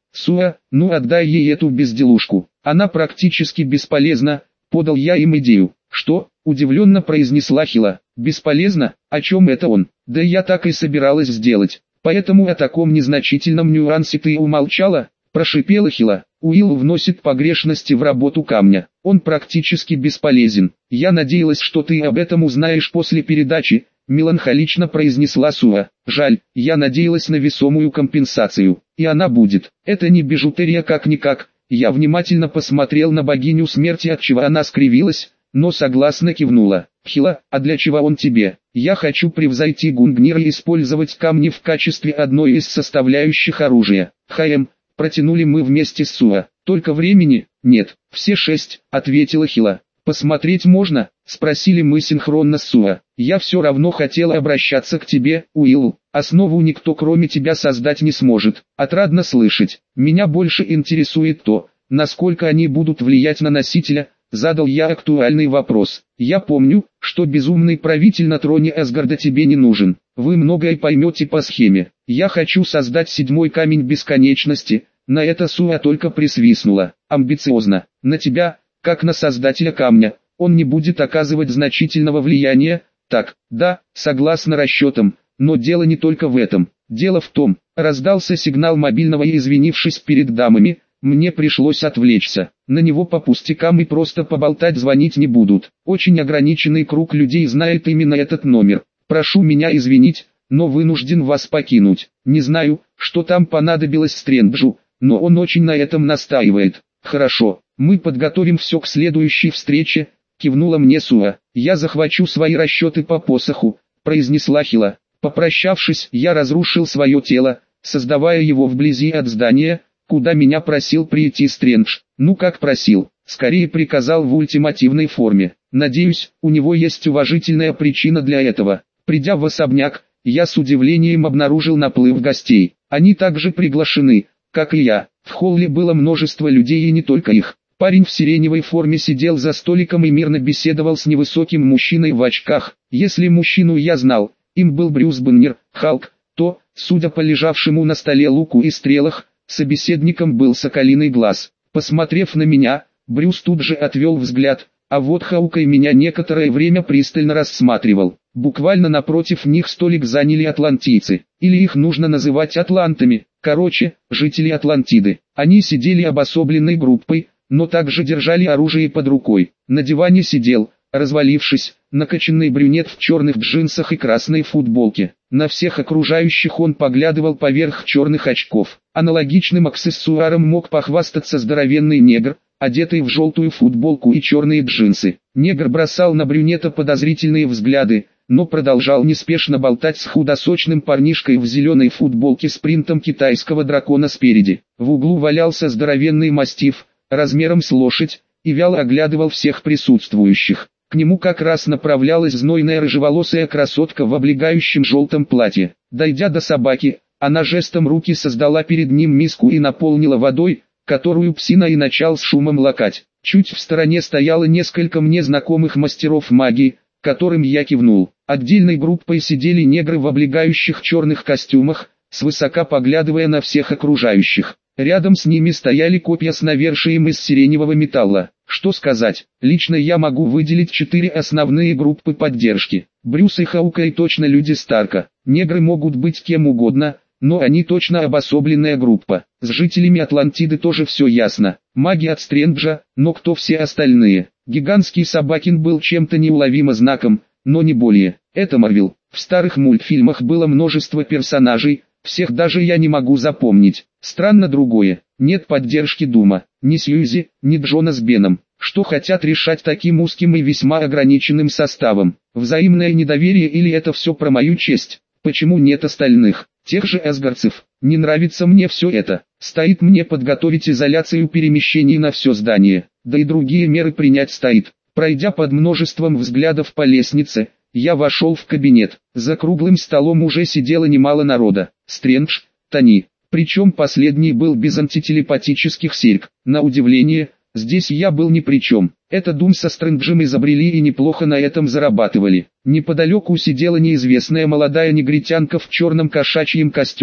A: Суа, ну отдай ей эту безделушку. Она практически бесполезна, подал я им идею. Что? Удивленно произнесла Хила. Бесполезно? О чем это он? Да я так и собиралась сделать. Поэтому о таком незначительном нюансе ты умолчала? Прошипела Хила. Уилл вносит погрешности в работу камня. Он практически бесполезен. Я надеялась, что ты об этом узнаешь после передачи, меланхолично произнесла Суа. Жаль, я надеялась на весомую компенсацию. И она будет. Это не бижутерия как-никак. Я внимательно посмотрел на богиню смерти, отчего она скривилась, но согласно кивнула. Хила, а для чего он тебе? Я хочу превзойти Гунгнира и использовать камни в качестве одной из составляющих оружия. Протянули мы вместе с Суа. Только времени? Нет, все 6, ответила Хила. Посмотреть можно? Спросили мы синхронно с Суа. Я все равно хотела обращаться к тебе, Уилл. Основу никто кроме тебя создать не сможет. Отрадно слышать. Меня больше интересует то, насколько они будут влиять на носителя. Задал я актуальный вопрос. Я помню, что безумный правитель на троне Асгарда тебе не нужен. Вы многое поймете по схеме. Я хочу создать 7-й камень бесконечности. На это Суа только присвистнула. Амбициозно. На тебя, как на создателя камня, он не будет оказывать значительного влияния. Так, да, согласно расчетам, но дело не только в этом. Дело в том, раздался сигнал мобильного и, извинившись перед дамами, мне пришлось отвлечься. На него по пустякам и просто поболтать звонить не будут. Очень ограниченный круг людей знает именно этот номер. Прошу меня извинить, но вынужден вас покинуть. Не знаю, что там понадобилось Стрэнджу, но он очень на этом настаивает. Хорошо, мы подготовим все к следующей встрече, кивнула мне Суа. Я захвачу свои расчеты по посоху, произнесла Хила. Попрощавшись, я разрушил свое тело, создавая его вблизи от здания, куда меня просил прийти Стрэндж. Ну как просил, скорее приказал в ультимативной форме. Надеюсь, у него есть уважительная причина для этого. Придя в особняк, я с удивлением обнаружил наплыв гостей. Они также приглашены, как и я. В холле было множество людей и не только их. Парень в сиреневой форме сидел за столиком и мирно беседовал с невысоким мужчиной в очках. Если мужчину я знал, им был Брюс Баннер, Халк, то, судя по лежавшему на столе луку и стрелах, собеседником был Соколиный Глаз. Посмотрев на меня, Брюс тут же отвел взгляд, а вот Хаукай меня некоторое время пристально рассматривал. Буквально напротив них столик заняли атлантийцы, или их нужно называть атлантами, короче, жители Атлантиды. Они сидели обособленной группой, но также держали оружие под рукой. На диване сидел, развалившись, накачанный брюнет в черных джинсах и красной футболке. На всех окружающих он поглядывал поверх черных очков. Аналогичным аксессуаром мог похвастаться здоровенный негр, одетый в желтую футболку и черные джинсы. Негр бросал на брюнета подозрительные взгляды, но продолжал неспешно болтать с худосочным парнишкой в зеленой футболке с принтом китайского дракона спереди. В углу валялся здоровенный мастиф, размером с лошадь, и вяло оглядывал всех присутствующих. К нему как раз направлялась знойная рыжеволосая красотка в облегающем желтом платье. Дойдя до собаки, она жестом руки создала перед ним миску и наполнила водой, которую псина и начал с шумом лакать. Чуть в стороне стояло несколько мне знакомых мастеров магии, которым я кивнул. Отдельной группой сидели негры в облегающих черных костюмах, свысока поглядывая на всех окружающих. Рядом с ними стояли копья с навершием из сиреневого металла. Что сказать, лично я могу выделить 4 основные группы поддержки. Брюс и Хаукай точно люди Старка. Негры могут быть кем угодно, но они точно обособленная группа. С жителями Атлантиды тоже все ясно. Маги от Стрэнджа, но кто все остальные? Гигантский собакин был чем-то неуловимо знаком, но не более. Это Марвел. В старых мультфильмах было множество персонажей, всех даже я не могу запомнить. Странно другое, нет поддержки Дума, ни Сьюзи, ни Джона с Беном. Что хотят решать таким узким и весьма ограниченным составом? Взаимное недоверие или это все про мою честь? Почему нет остальных, тех же асгардцев? Не нравится мне все это. Стоит мне подготовить изоляцию перемещений на все здание, да и другие меры принять стоит. Пройдя под множеством взглядов по лестнице, я вошел в кабинет. За круглым столом уже сидело немало народа. Стрэндж, Тони. Причем последний был без антителепатических серьг. На удивление, здесь я был ни при чем. Это Дум со Стрэнджем изобрели и неплохо на этом зарабатывали. Неподалеку сидела неизвестная молодая негритянка в черном кошачьем костюме,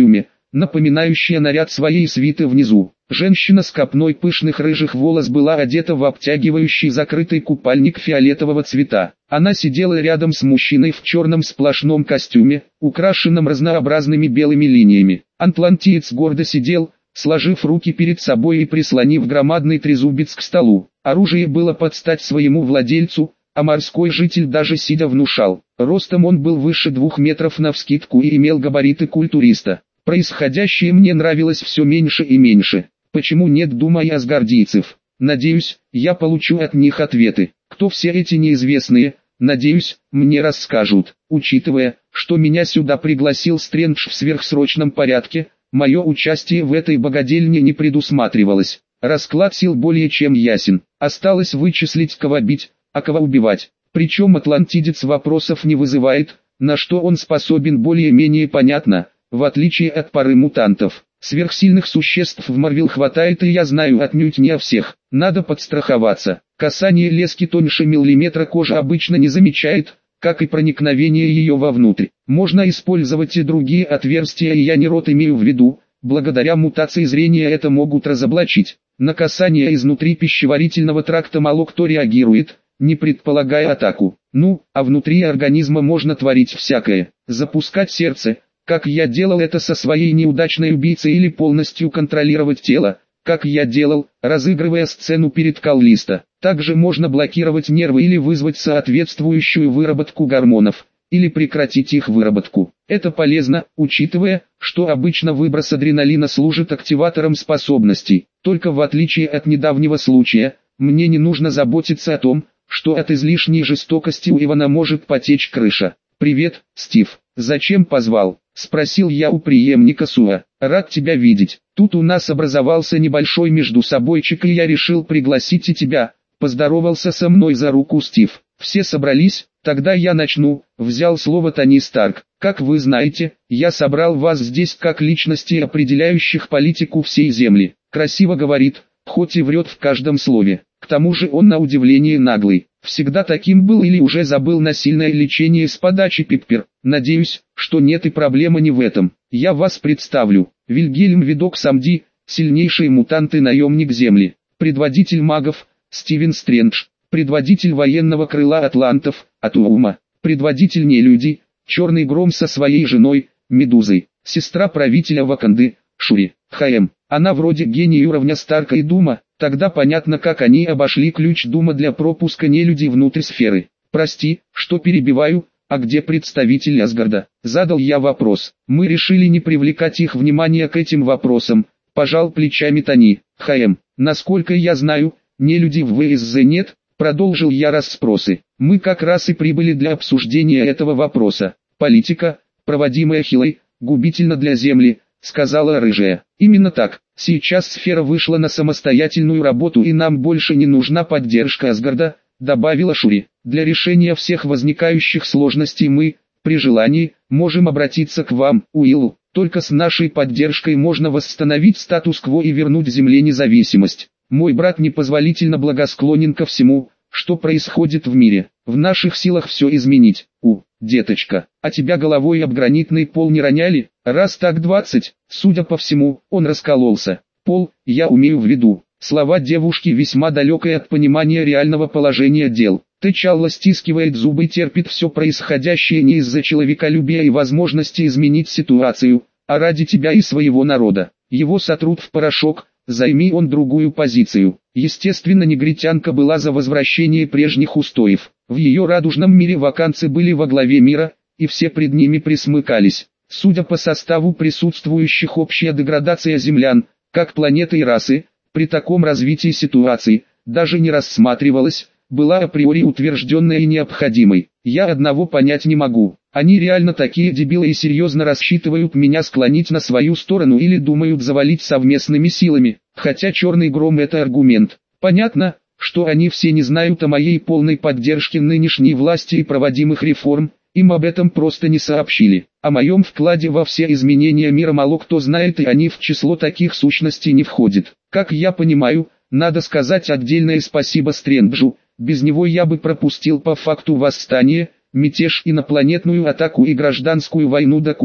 A: напоминающая наряд своей свиты внизу. Женщина с копной пышных рыжих волос была одета в обтягивающий закрытый купальник фиолетового цвета. Она сидела рядом с мужчиной в черном сплошном костюме, украшенном разнообразными белыми линиями. Атлантиец гордо сидел, сложив руки перед собой и прислонив громадный трезубец к столу. Оружие было под стать своему владельцу, а морской житель даже сидя внушал. Ростом он был выше 2 метров навскидку и имел габариты культуриста. Происходящее мне нравилось все меньше и меньше. Почему нет, думаю, асгардийцев? Надеюсь, я получу от них ответы. Кто все эти неизвестные? Надеюсь, мне расскажут. Учитывая, что меня сюда пригласил Стрэндж в сверхсрочном порядке, мое участие в этой богадельне не предусматривалось. Расклад сил более чем ясен. Осталось вычислить, кого бить, а кого убивать. Причем атлантидец вопросов не вызывает, на что он способен более-менее понятно, в отличие от пары мутантов. Сверхсильных существ в Марвел хватает, и я знаю отнюдь не о всех. Надо подстраховаться. Касание лески тоньше миллиметра кожа обычно не замечает, как и проникновение ее вовнутрь. Можно использовать и другие отверстия, и я не рот имею в виду. Благодаря мутации зрения это могут разоблачить. На касание изнутри пищеварительного тракта мало кто реагирует, не предполагая атаку. Ну, а внутри организма можно творить всякое. Запускать сердце, как я делал это со своей неудачной убийцей, или полностью контролировать тело, как я делал, разыгрывая сцену перед Каллисто. Также можно блокировать нервы или вызвать соответствующую выработку гормонов, или прекратить их выработку. Это полезно, учитывая, что обычно выброс адреналина служит активатором способностей. Только в отличие от недавнего случая, мне не нужно заботиться о том, что от излишней жестокости у Ивана может потечь крыша. «Привет, Стив. Зачем позвал?» — спросил я у преемника Суа. «Рад тебя видеть. Тут у нас образовался небольшой междусобойчик, и я решил пригласить и тебя», — поздоровался со мной за руку Стив. «Все собрались? Тогда я начну», — взял слово Тони Старк. «Как вы знаете, я собрал вас здесь как личности, определяющих политику всей Земли». Красиво говорит, хоть и врет в каждом слове. К тому же он на удивление наглый. Всегда таким был или уже забыл на сильное лечение с подачи Пиппер? Надеюсь, что нет, и проблема не в этом. Я вас представлю. Вильгельм Видок Самди, сильнейший мутант и наемник Земли. Предводитель магов, Стивен Стрэндж. Предводитель военного крыла атлантов, Атуума. Предводитель нелюдей, Черный Гром со своей женой, Медузой. Сестра правителя Ваканды, Шури. ХМ. Она вроде гений уровня Старка и Дума. Тогда понятно, как они обошли ключ Дума для пропуска нелюдей внутрь сферы. «Прости, что перебиваю, а где представитель Асгарда?» Задал я вопрос. «Мы решили не привлекать их внимание к этим вопросам», — пожал плечами Тони. «ХМ, насколько я знаю, нелюдей в ВСЗ нет», — продолжил я расспросы. «Мы как раз и прибыли для обсуждения этого вопроса. Политика, проводимая Хилой, губительна для Земли», — сказала рыжая. «Именно так. Сейчас сфера вышла на самостоятельную работу, и нам больше не нужна поддержка Асгарда», — добавила Шури. «Для решения всех возникающих сложностей мы, при желании, можем обратиться к вам, Уиллу. Только с нашей поддержкой можно восстановить статус-кво и вернуть Земле независимость. Мой брат непозволительно благосклонен ко всему, что происходит в мире. В наших силах все изменить. Деточка, а тебя головой об гранитный пол не роняли? Раз так 20, судя по всему, он раскололся. Пол, я умею в виду». Слова девушки весьма далекие от понимания реального положения дел. T'Challa стискивает зубы и терпит все происходящее не из-за человеколюбия и возможности изменить ситуацию, а ради тебя и своего народа. Его сотрут в порошок, займи он другую позицию. Естественно, негритянка была за возвращение прежних устоев. В ее радужном мире ваканцы были во главе мира, и все пред ними присмыкались. Судя по составу присутствующих, общая деградация землян, как планеты и расы, при таком развитии ситуации, даже не рассматривалась, была априори утвержденной и необходимой. Я одного понять не могу. Они реально такие дебилы и серьезно рассчитывают меня склонить на свою сторону или думают завалить совместными силами, хотя Черный Гром — это аргумент. Понятно, что они все не знают о моей полной поддержке нынешней власти и проводимых реформ, им об этом просто не сообщили. О моем вкладе во все изменения мира мало кто знает, и они в число таких сущностей не входят. Как я понимаю, надо сказать отдельное спасибо Стрэнджу, без него я бы пропустил по факту восстание, мятеж, инопланетную атаку и гражданскую войну до кучи.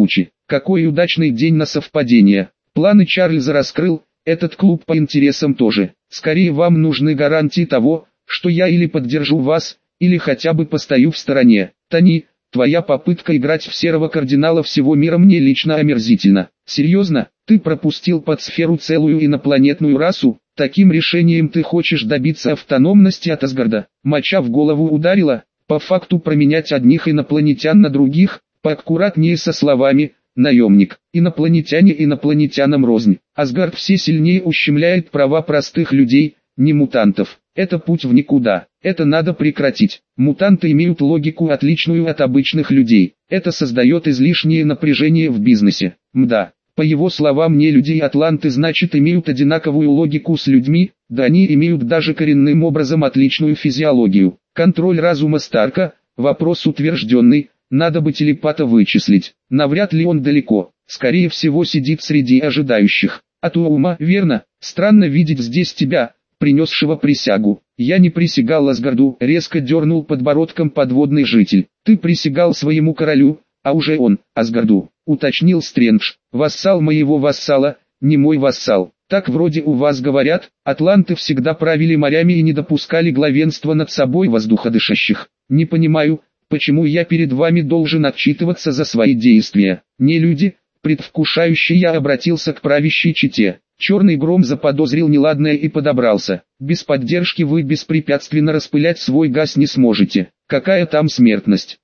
A: Какой удачный день на совпадение. Планы Чарльза раскрыл, этот клуб по интересам тоже. Скорее вам нужны гарантии того, что я или поддержу вас, или хотя бы постою в стороне. Тони, твоя попытка играть в серого кардинала всего мира мне лично омерзительна. Серьезно, ты пропустил под сферу целую инопланетную расу? Таким решением ты хочешь добиться автономности от Асгарда? Моча в голову ударила, по факту променять одних инопланетян на других, поаккуратнее со словами «наемник». Инопланетяне инопланетянам рознь. Асгард все сильнее ущемляет права простых людей, не мутантов. Это путь в никуда. Это надо прекратить. Мутанты имеют логику, отличную от обычных людей. Это создает излишнее напряжение в бизнесе. Мда. По его словам, не люди Атланты значит имеют одинаковую логику с людьми, да они имеют даже коренным образом отличную физиологию. Контроль разума Старка, вопрос утвержденный, надо бы телепата вычислить. Навряд ли он далеко, скорее всего сидит среди ожидающих. А то ума, верно, странно видеть здесь тебя, принесшего присягу. Я не присягал Асгарду, резко дернул подбородком подводный житель. Ты присягал своему королю, а уже он, Асгарду, уточнил Стрэндж. Вассал моего вассала, не мой вассал. Так вроде у вас говорят, атланты всегда правили морями и не допускали главенства над собой воздуходышащих. Не понимаю, почему я перед вами должен отчитываться за свои действия. Не люди, предвкушающий я обратился к правящей чете. Черный гром заподозрил неладное и подобрался. Без поддержки вы беспрепятственно распылять свой газ не сможете. Какая там смертность?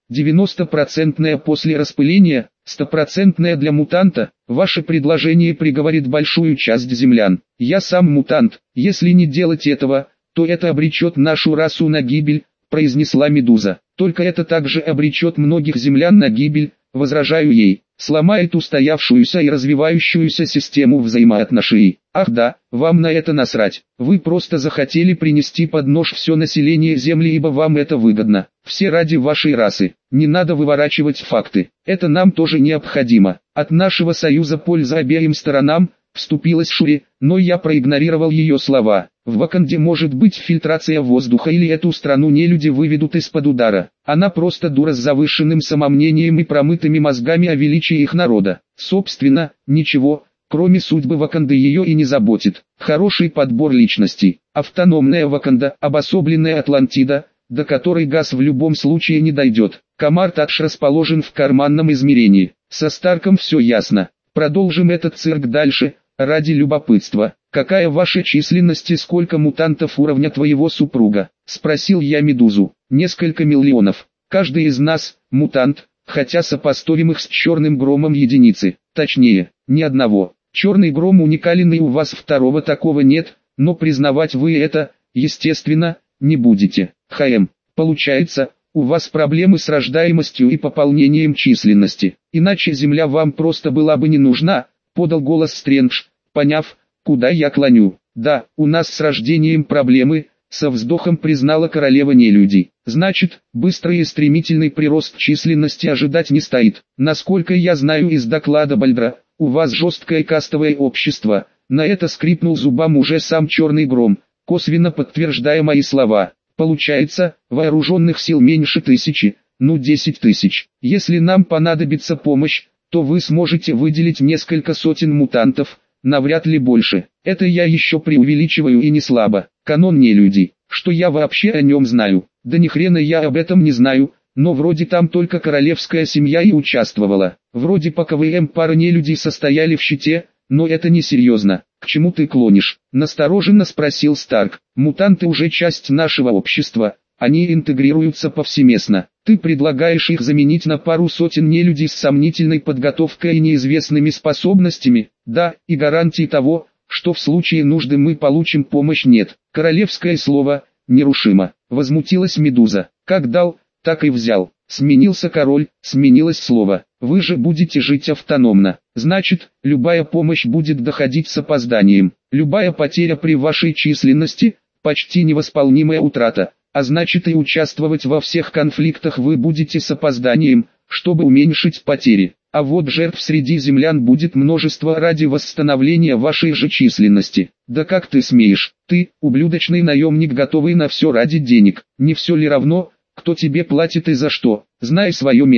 A: 90% после распыления, 100% для мутанта. Ваше предложение приговорит большую часть землян. Я сам мутант. Если не делать этого, то это обречет нашу расу на гибель, произнесла Медуза. Только это также обречет многих землян на гибель, возражаю ей. Сломает устоявшуюся и развивающуюся систему взаимоотношений. Ах да, вам на это насрать. Вы просто захотели принести под нож все население Земли, ибо вам это выгодно. Все ради вашей расы. Не надо выворачивать факты. Это нам тоже необходимо. От нашего союза польза обеим сторонам, вступилась Шури, но я проигнорировал ее слова. В Ваканде может быть фильтрация воздуха, или эту страну нелюди выведут из-под удара. Она просто дура с завышенным самомнением и промытыми мозгами о величии их народа. Собственно, ничего, кроме судьбы Ваканды, ее и не заботит. Хороший подбор личностей. Автономная Ваканда, обособленная Атлантида, до которой газ в любом случае не дойдет. Камар-Тадж расположен в карманном измерении. Со Старком все ясно. Продолжим этот цирк дальше, ради любопытства. «Какая ваша численность и сколько мутантов уровня твоего супруга?» – спросил я Медузу. «Несколько миллионов. Каждый из нас – мутант, хотя сопоставимых с черным громом единицы. Точнее, ни одного. Черный гром уникален и у вас второго такого нет, но признавать вы это, естественно, не будете. Получается, у вас проблемы с рождаемостью и пополнением численности. Иначе Земля вам просто была бы не нужна», – подал голос Стрэндж, поняв, куда я клоню. «Да, у нас с рождением проблемы», — со вздохом признала королева нелюдей. «Значит, быстрый и стремительный прирост численности ожидать не стоит. Насколько я знаю из доклада Бальдра, у вас жесткое кастовое общество». На это скрипнул зубам уже сам Черный Гром, косвенно подтверждая мои слова. «Получается, вооруженных сил меньше 1000, 10 тысяч. Если нам понадобится помощь, то вы сможете выделить несколько сотен мутантов, навряд ли больше. Это я еще преувеличиваю и не слабо. Канон нелюдей. Что я вообще о нем знаю? Да ни хрена я об этом не знаю, но вроде там только королевская семья и участвовала. Вроде по КВМ пара нелюдей состояли в щите, но это не серьезно. К чему ты клонишь? Настороженно спросил Старк. Мутанты уже часть нашего общества. Они интегрируются повсеместно. Ты предлагаешь их заменить на пару сотен нелюдей с сомнительной подготовкой и неизвестными способностями? Да, и гарантии того, что в случае нужды мы получим помощь, нет. Королевское слово нерушимо. Возмутилась Медуза. Как дал, так и взял. Сменился король, сменилось слово. Вы же будете жить автономно. Значит, любая помощь будет доходить с опозданием. Любая потеря при вашей численности – почти невосполнимая утрата. А значит, и участвовать во всех конфликтах вы будете с опозданием, чтобы уменьшить потери. А вот жертв среди землян будет множество ради восстановления вашей же численности. Да как ты смеешь? Ты, ублюдочный наемник, готовый на все ради денег. Не все ли равно, кто тебе платит и за что? Знай свое место.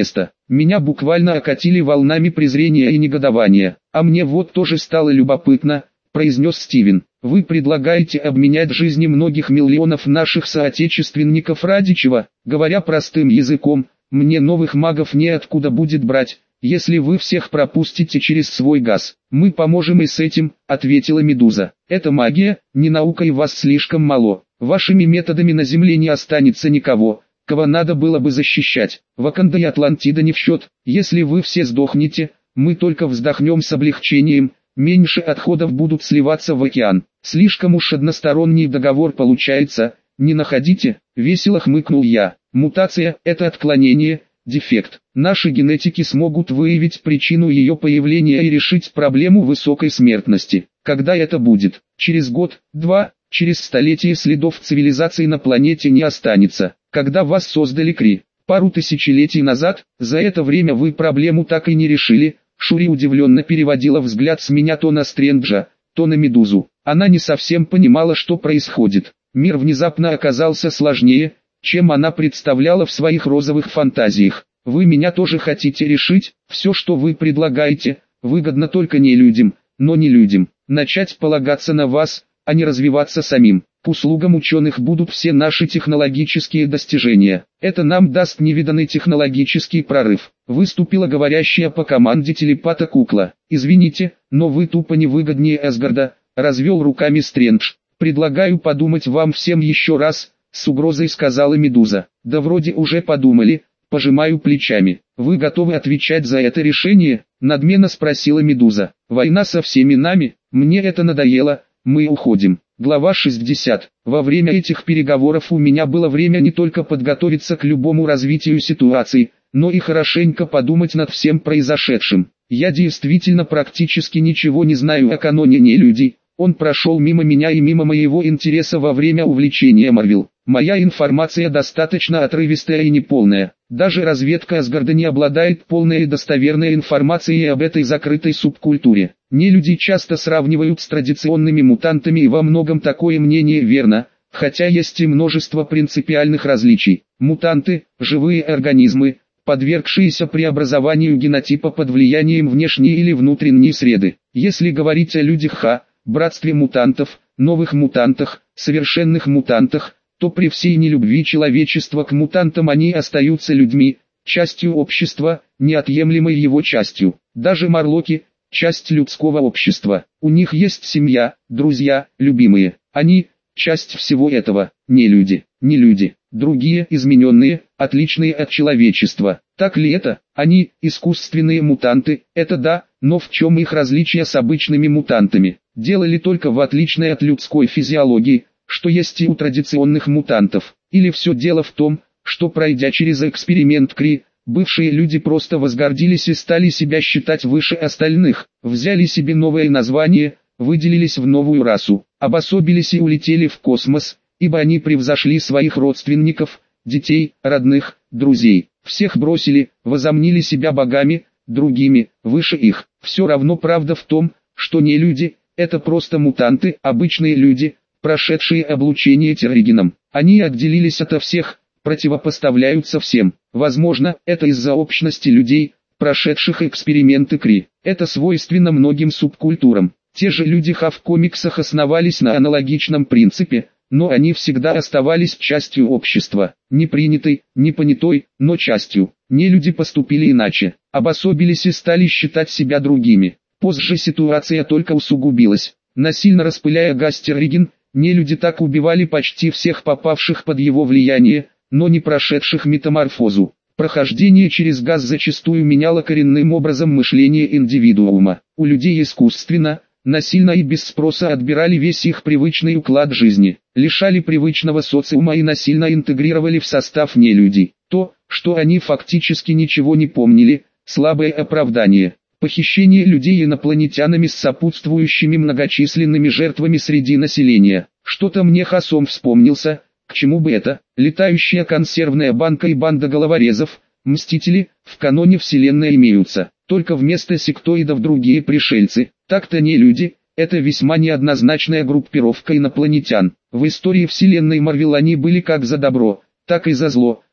A: Меня буквально окатили волнами презрения и негодования. «А мне вот тоже стало любопытно», — произнес Стивен. «Вы предлагаете обменять жизни многих миллионов наших соотечественников ради чего? Говоря простым языком, мне новых магов неоткуда будет брать, если вы всех пропустите через свой газ. Мы поможем и с этим», — ответила Медуза. «Это магия, не наука, и вас слишком мало. Вашими методами на Земле не останется никого, кого надо было бы защищать. Ваканда и Атлантида не в счет. Если вы все сдохнете, мы только вздохнем с облегчением, меньше отходов будут сливаться в океан. Слишком уж односторонний договор получается, не находите?» Весело хмыкнул я. «Мутация – это отклонение, дефект. Наши генетики смогут выявить причину ее появления и решить проблему высокой смертности. Когда это будет? Через год, два, через столетие следов цивилизации на планете не останется. Когда вас создали Кри? Пару тысячелетий назад? За это время вы проблему так и не решили?» Шури удивленно переводила взгляд с меня то на Стрэнджа, то на Медузу. Она не совсем понимала, что происходит. Мир внезапно оказался сложнее, чем она представляла в своих розовых фантазиях. «Вы меня тоже хотите решить? Все, что вы предлагаете, выгодно только не людям, но не людям. Начать полагаться на вас, а не развиваться самим. К услугам ученых будут все наши технологические достижения. Это нам даст невиданный технологический прорыв», — выступила говорящая по команде телепата кукла. «Извините, но вы тупо невыгоднее Асгарда», — развел руками Стрэндж. «Предлагаю подумать вам всем еще раз», — с угрозой сказала Медуза. «Да вроде уже подумали», — пожимаю плечами. «Вы готовы отвечать за это решение?» — надменно спросила Медуза. «Война со всеми нами, мне это надоело, мы уходим». Глава 60. Во время этих переговоров у меня было время не только подготовиться к любому развитию ситуации, но и хорошенько подумать над всем произошедшим. Я действительно практически ничего не знаю о каноне нелюдей. Он прошел мимо меня и мимо моего интереса во время увлечения Марвел. Моя информация достаточно отрывистая и неполная. Даже разведка Асгарда не обладает полной и достоверной информацией об этой закрытой субкультуре. Нелюди часто сравнивают с традиционными мутантами, и во многом такое мнение верно, хотя есть и множество принципиальных различий. Мутанты – живые организмы, подвергшиеся преобразованию генотипа под влиянием внешней или внутренней среды. Если говорить о людях братстве мутантов, новых мутантах, совершенных мутантах, то при всей нелюбви человечества к мутантам они остаются людьми, частью общества, неотъемлемой его частью. Даже морлоки – часть людского общества. У них есть семья, друзья, любимые. Они – часть всего этого. Не люди, не люди. Другие измененные, отличные от человечества. Так ли это? Они – искусственные мутанты, это да, но в чем их различие с обычными мутантами? Дело ли только в отличной от людской физиологии, что есть и у традиционных мутантов? Или все дело в том, что пройдя через эксперимент Кри, бывшие люди просто возгордились и стали себя считать выше остальных, взяли себе новое название, выделились в новую расу, обособились и улетели в космос, ибо они превзошли своих родственников, детей, родных, друзей, всех бросили, возомнили себя богами, другими, выше их. Все равно правда в том, что не люди, это просто мутанты, обычные люди, прошедшие облучение терригеном. Они отделились ото всех, противопоставляются всем. Возможно, это из-за общности людей, прошедших эксперименты Кри. Это свойственно многим субкультурам. Те же люди в комиксах основались на аналогичном принципе, но они всегда оставались частью общества. Не принятой, не понятой, но частью. Нелюди поступили иначе. Обособились и стали считать себя другими. Позже ситуация только усугубилась. Насильно распыляя газ терриген, нелюди так убивали почти всех попавших под его влияние, но не прошедших метаморфозу. Прохождение через газ зачастую меняло коренным образом мышление индивидуума. У людей искусственно, насильно и без спроса отбирали весь их привычный уклад жизни, лишали привычного социума и насильно интегрировали в состав нелюдей. То, что они фактически ничего не помнили, слабое оправдание. Похищение людей инопланетянами с сопутствующими многочисленными жертвами среди населения. Что-то мне Хасом вспомнился, к чему бы это, летающая консервная банка и банда головорезов, мстители, в каноне вселенной имеются, только вместо сектоидов другие пришельцы, так-то не люди, это весьма неоднозначная группировка инопланетян. В истории вселенной Марвел они были как за добро, так и за зло,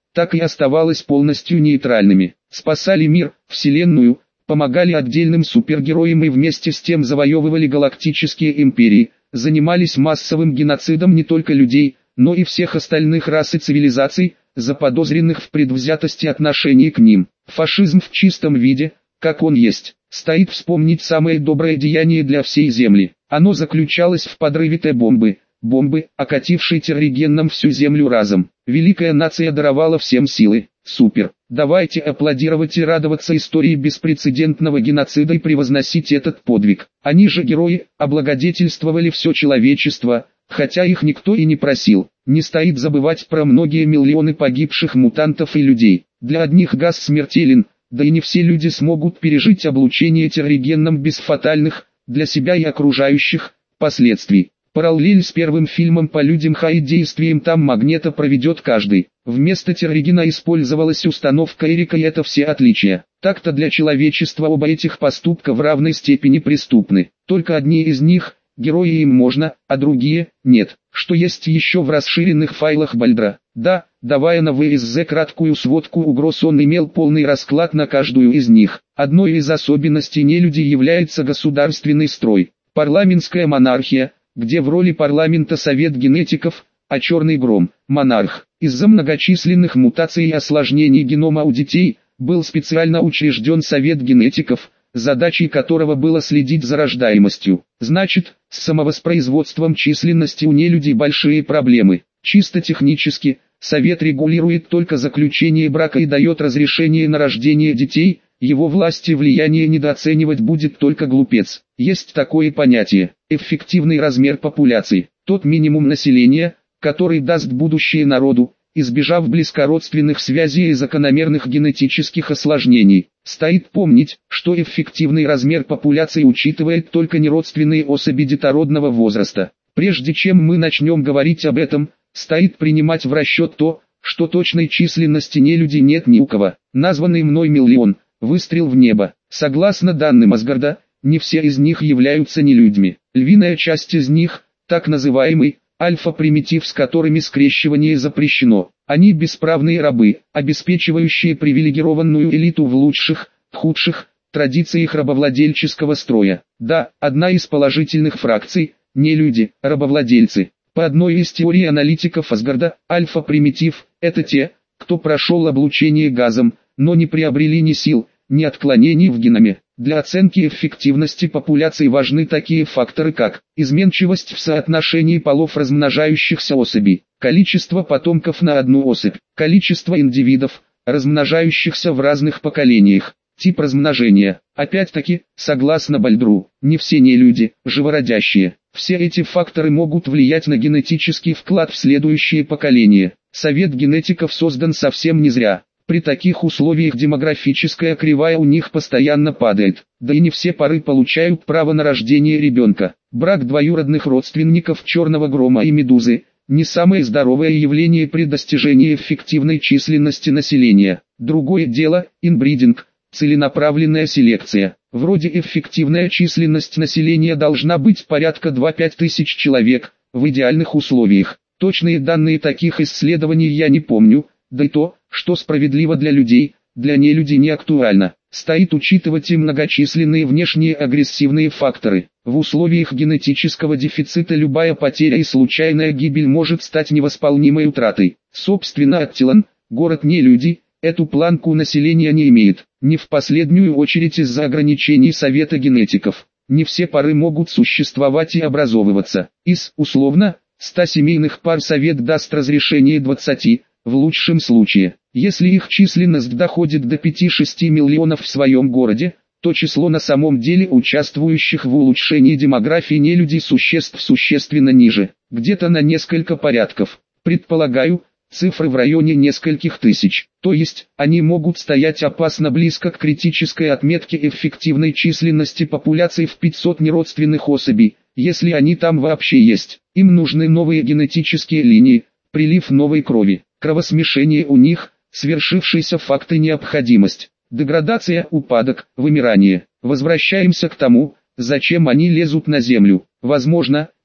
A: так и оставалось полностью нейтральными. Спасали мир, вселенную, помогали отдельным супергероям и вместе с тем завоевывали галактические империи, занимались массовым геноцидом не только людей, но и всех остальных рас и цивилизаций, заподозренных в предвзятости отношений к ним. Фашизм в чистом виде, как он есть, стоит вспомнить самое доброе деяние для всей Земли. Оно заключалось в подрыве Т-бомбы, окатившей терригеном всю Землю разом. Великая нация даровала всем силы. Супер! Давайте аплодировать и радоваться истории беспрецедентного геноцида и превозносить этот подвиг. Они же герои, облагодетельствовали все человечество, хотя их никто и не просил. Не стоит забывать про многие миллионы погибших мутантов и людей. Для одних газ смертелен, да и не все люди смогут пережить облучение терригеном без фатальных, для себя и окружающих, последствий. Параллель с первым фильмом по людям и действием там магнета проведет каждый. Вместо терригена использовалась установка Эрика, и это все отличия. Так-то для человечества оба этих поступка в равной степени преступны. Только одни из них, герои, им можно, а другие – нет. Что есть еще в расширенных файлах Бальдра? Да, давая на ВСЗ краткую сводку угроз, он имел полный расклад на каждую из них. Одной из особенностей нелюдей является государственный строй, парламентская монархия, где в роли парламента совет генетиков, а черный гром – монарх. Из-за многочисленных мутаций и осложнений генома у детей, был специально учрежден совет генетиков, задачей которого было следить за рождаемостью. Значит, с самовоспроизводством численности у нелюдей большие проблемы. Чисто технически, совет регулирует только заключение брака и дает разрешение на рождение детей, его власть и влияние недооценивать будет только глупец. Есть такое понятие – эффективный размер популяции, тот минимум населения, который даст будущее народу, избежав близкородственных связей и закономерных генетических осложнений. Стоит помнить, что эффективный размер популяции учитывает только неродственные особи детородного возраста. Прежде чем мы начнем говорить об этом, стоит принимать в расчет то, что точной численности нелюдей нет ни у кого. Названный мной миллион – выстрел в небо. Согласно данным Асгарда, не все из них являются нелюдьми. Львиная часть из них, так называемый альфа-примитив, с которыми скрещивание запрещено. Они бесправные рабы, обеспечивающие привилегированную элиту в лучших, худших традициях рабовладельческого строя. Да, одна из положительных фракций – не люди, рабовладельцы. По одной из теорий аналитиков Асгарда, альфа-примитив – это те, кто прошел облучение газом, но не приобрели ни сил, ни отклонений в геноме. Для оценки эффективности популяции важны такие факторы, как изменчивость в соотношении полов размножающихся особей, количество потомков на одну особь, количество индивидов, размножающихся в разных поколениях, тип размножения. Опять-таки, согласно Бальдру, не все нелюди – живородящие. Все эти факторы могут влиять на генетический вклад в следующие поколения. Совет генетиков создан совсем не зря. При таких условиях демографическая кривая у них постоянно падает, да и не все пары получают право на рождение ребенка. Брак двоюродных родственников черного грома и медузы – не самое здоровое явление при достижении эффективной численности населения. Другое дело – инбридинг, целенаправленная селекция. Вроде эффективная численность населения должна быть порядка 2-5 тысяч человек, в идеальных условиях. Точные данные таких исследований я не помню. Да и то, что справедливо для людей, для нелюдей не актуально. Стоит учитывать и многочисленные внешние агрессивные факторы. В условиях генетического дефицита любая потеря и случайная гибель может стать невосполнимой утратой. Собственно, Аттилан, город нелюдей, эту планку населения не имеет. Не в последнюю очередь из-за ограничений совета генетиков. Не все пары могут существовать и образовываться. Из, условно, 100 семейных пар совет даст разрешение 20. В лучшем случае, если их численность доходит до 5-6 миллионов в своем городе, то число на самом деле участвующих в улучшении демографии нелюдей существ существенно ниже, где-то на несколько порядков. Предполагаю, цифры в районе нескольких тысяч, то есть, они могут стоять опасно близко к критической отметке эффективной численности популяции в 500 неродственных особей, если они там вообще есть. Им нужны новые генетические линии, прилив новой крови. Кровосмешение у них, свершившийся факт и необходимость, деградация, упадок, вымирание. Возвращаемся к тому, зачем они лезут на землю. Возможно,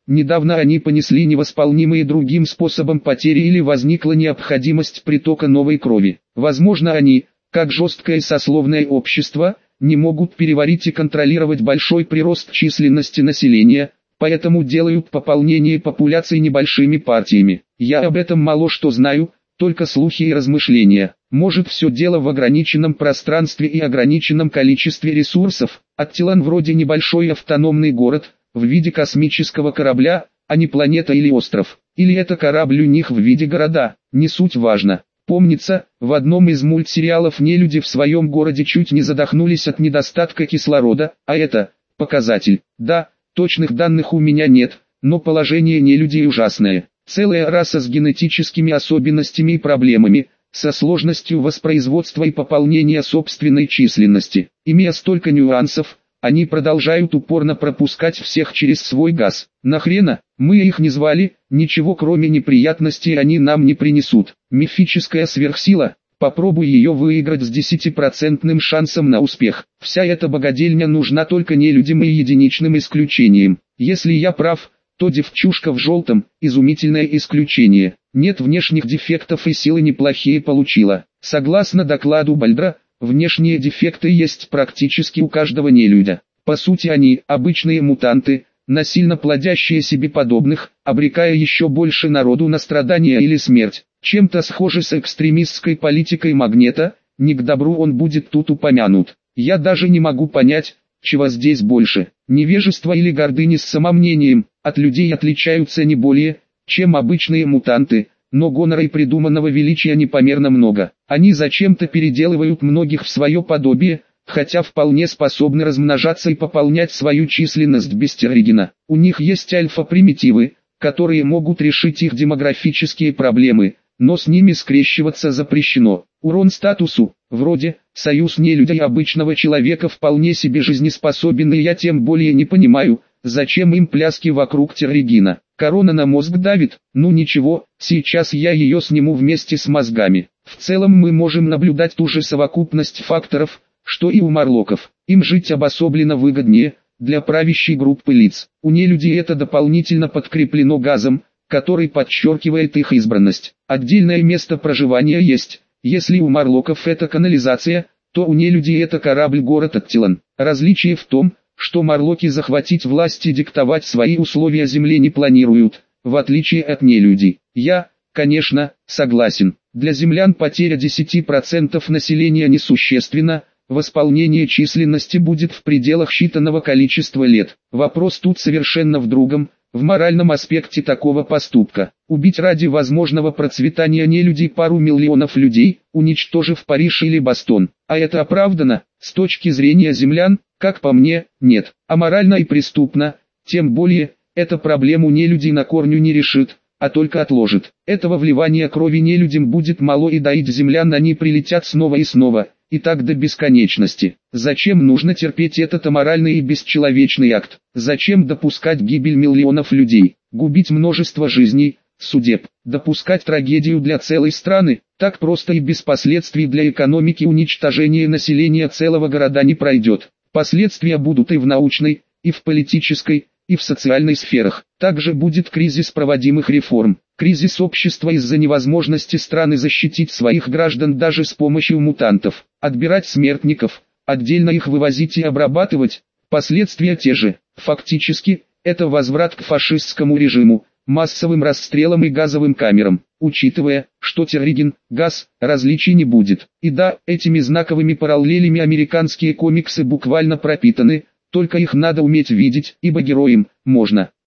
A: недавно они понесли невосполнимые другим способом потери или возникла необходимость притока новой крови. Возможно, они, как жесткое сословное общество, не могут переварить и контролировать большой прирост численности населения, поэтому делают пополнение популяции небольшими партиями. Я об этом мало что знаю, только слухи и размышления. Может, все дело в ограниченном пространстве и ограниченном количестве ресурсов. Аттилан вроде небольшой автономный город, в виде космического корабля, а не планета или остров. Или это корабль у них в виде города, не суть важно. Помнится, в одном из мультсериалов нелюди в своем городе чуть не задохнулись от недостатка кислорода, а это показатель. Да, точных данных у меня нет, но положение нелюдей ужасное. Целая раса с генетическими особенностями и проблемами, со сложностью воспроизводства и пополнения собственной численности. Имея столько нюансов, они продолжают упорно пропускать всех через свой газ. Нахрена? Мы их не звали, ничего кроме неприятностей они нам не принесут. Мифическая сверхсила, попробуй ее выиграть с 10% шансом на успех. Вся эта богадельня нужна только нелюдям и единичным исключениям. Если я прав, то девчушка в желтом – изумительное исключение. Нет внешних дефектов и силы неплохие получила. Согласно докладу Бальдра, внешние дефекты есть практически у каждого нелюдя. По сути они – обычные мутанты, насильно плодящие себе подобных, обрекая еще больше народу на страдания или смерть. Чем-то схоже с экстремистской политикой Магнета, не к добру он будет тут упомянут. Я даже не могу понять, чего здесь больше, невежество или гордыни с самомнением. От людей отличаются не более, чем обычные мутанты, но гонора и придуманного величия непомерно много. Они зачем-то переделывают многих в свое подобие, хотя вполне способны размножаться и пополнять свою численность без терригена. У них есть альфа-примитивы, которые могут решить их демографические проблемы, но с ними скрещиваться запрещено. Урон статусу, вроде, союз нелюдя и обычного человека вполне себе жизнеспособен, и я тем более не понимаю, зачем им пляски вокруг терригена. Корона на мозг давит, ну ничего, сейчас я ее сниму вместе с мозгами. В целом мы можем наблюдать ту же совокупность факторов, что и у морлоков. Им жить обособленно выгоднее, для правящей группы лиц. У нелюдей это дополнительно подкреплено газом, который подчеркивает их избранность. Отдельное место проживания есть. Если у морлоков это канализация, то у нелюдей это корабль-город Аттилан. Различие в том, что морлоки захватить власть и диктовать свои условия земле не планируют, в отличие от нелюдей. Я, конечно, согласен. Для землян потеря 10% населения несущественна, восполнение численности будет в пределах считанного количества лет. Вопрос тут совершенно в другом, в моральном аспекте такого поступка. Убить ради возможного процветания нелюдей пару миллионов людей, уничтожив Париж или Бостон. А это оправдано, с точки зрения землян? Как по мне, нет. Аморально и преступно, тем более, эта проблему нелюдей на корню не решит, а только отложит. Этого вливания крови нелюдям будет мало, и доить землян они прилетят снова и снова, и так до бесконечности. Зачем нужно терпеть этот аморальный и бесчеловечный акт? Зачем допускать гибель миллионов людей, губить множество жизней, судеб, допускать трагедию для целой страны? Так просто и без последствий для экономики уничтожение населения целого города не пройдет. Последствия будут и в научной, и в политической, и в социальной сферах. Также будет кризис проводимых реформ, кризис общества из-за невозможности страны защитить своих граждан даже с помощью мутантов. Отбирать смертников, отдельно их вывозить и обрабатывать, последствия те же. Фактически, это возврат к фашистскому режиму, массовым расстрелам и газовым камерам. Учитывая, что терриген, газ, различий не будет. И да, этими знаковыми параллелями американские комиксы буквально пропитаны, только их надо уметь видеть, ибо героям можно.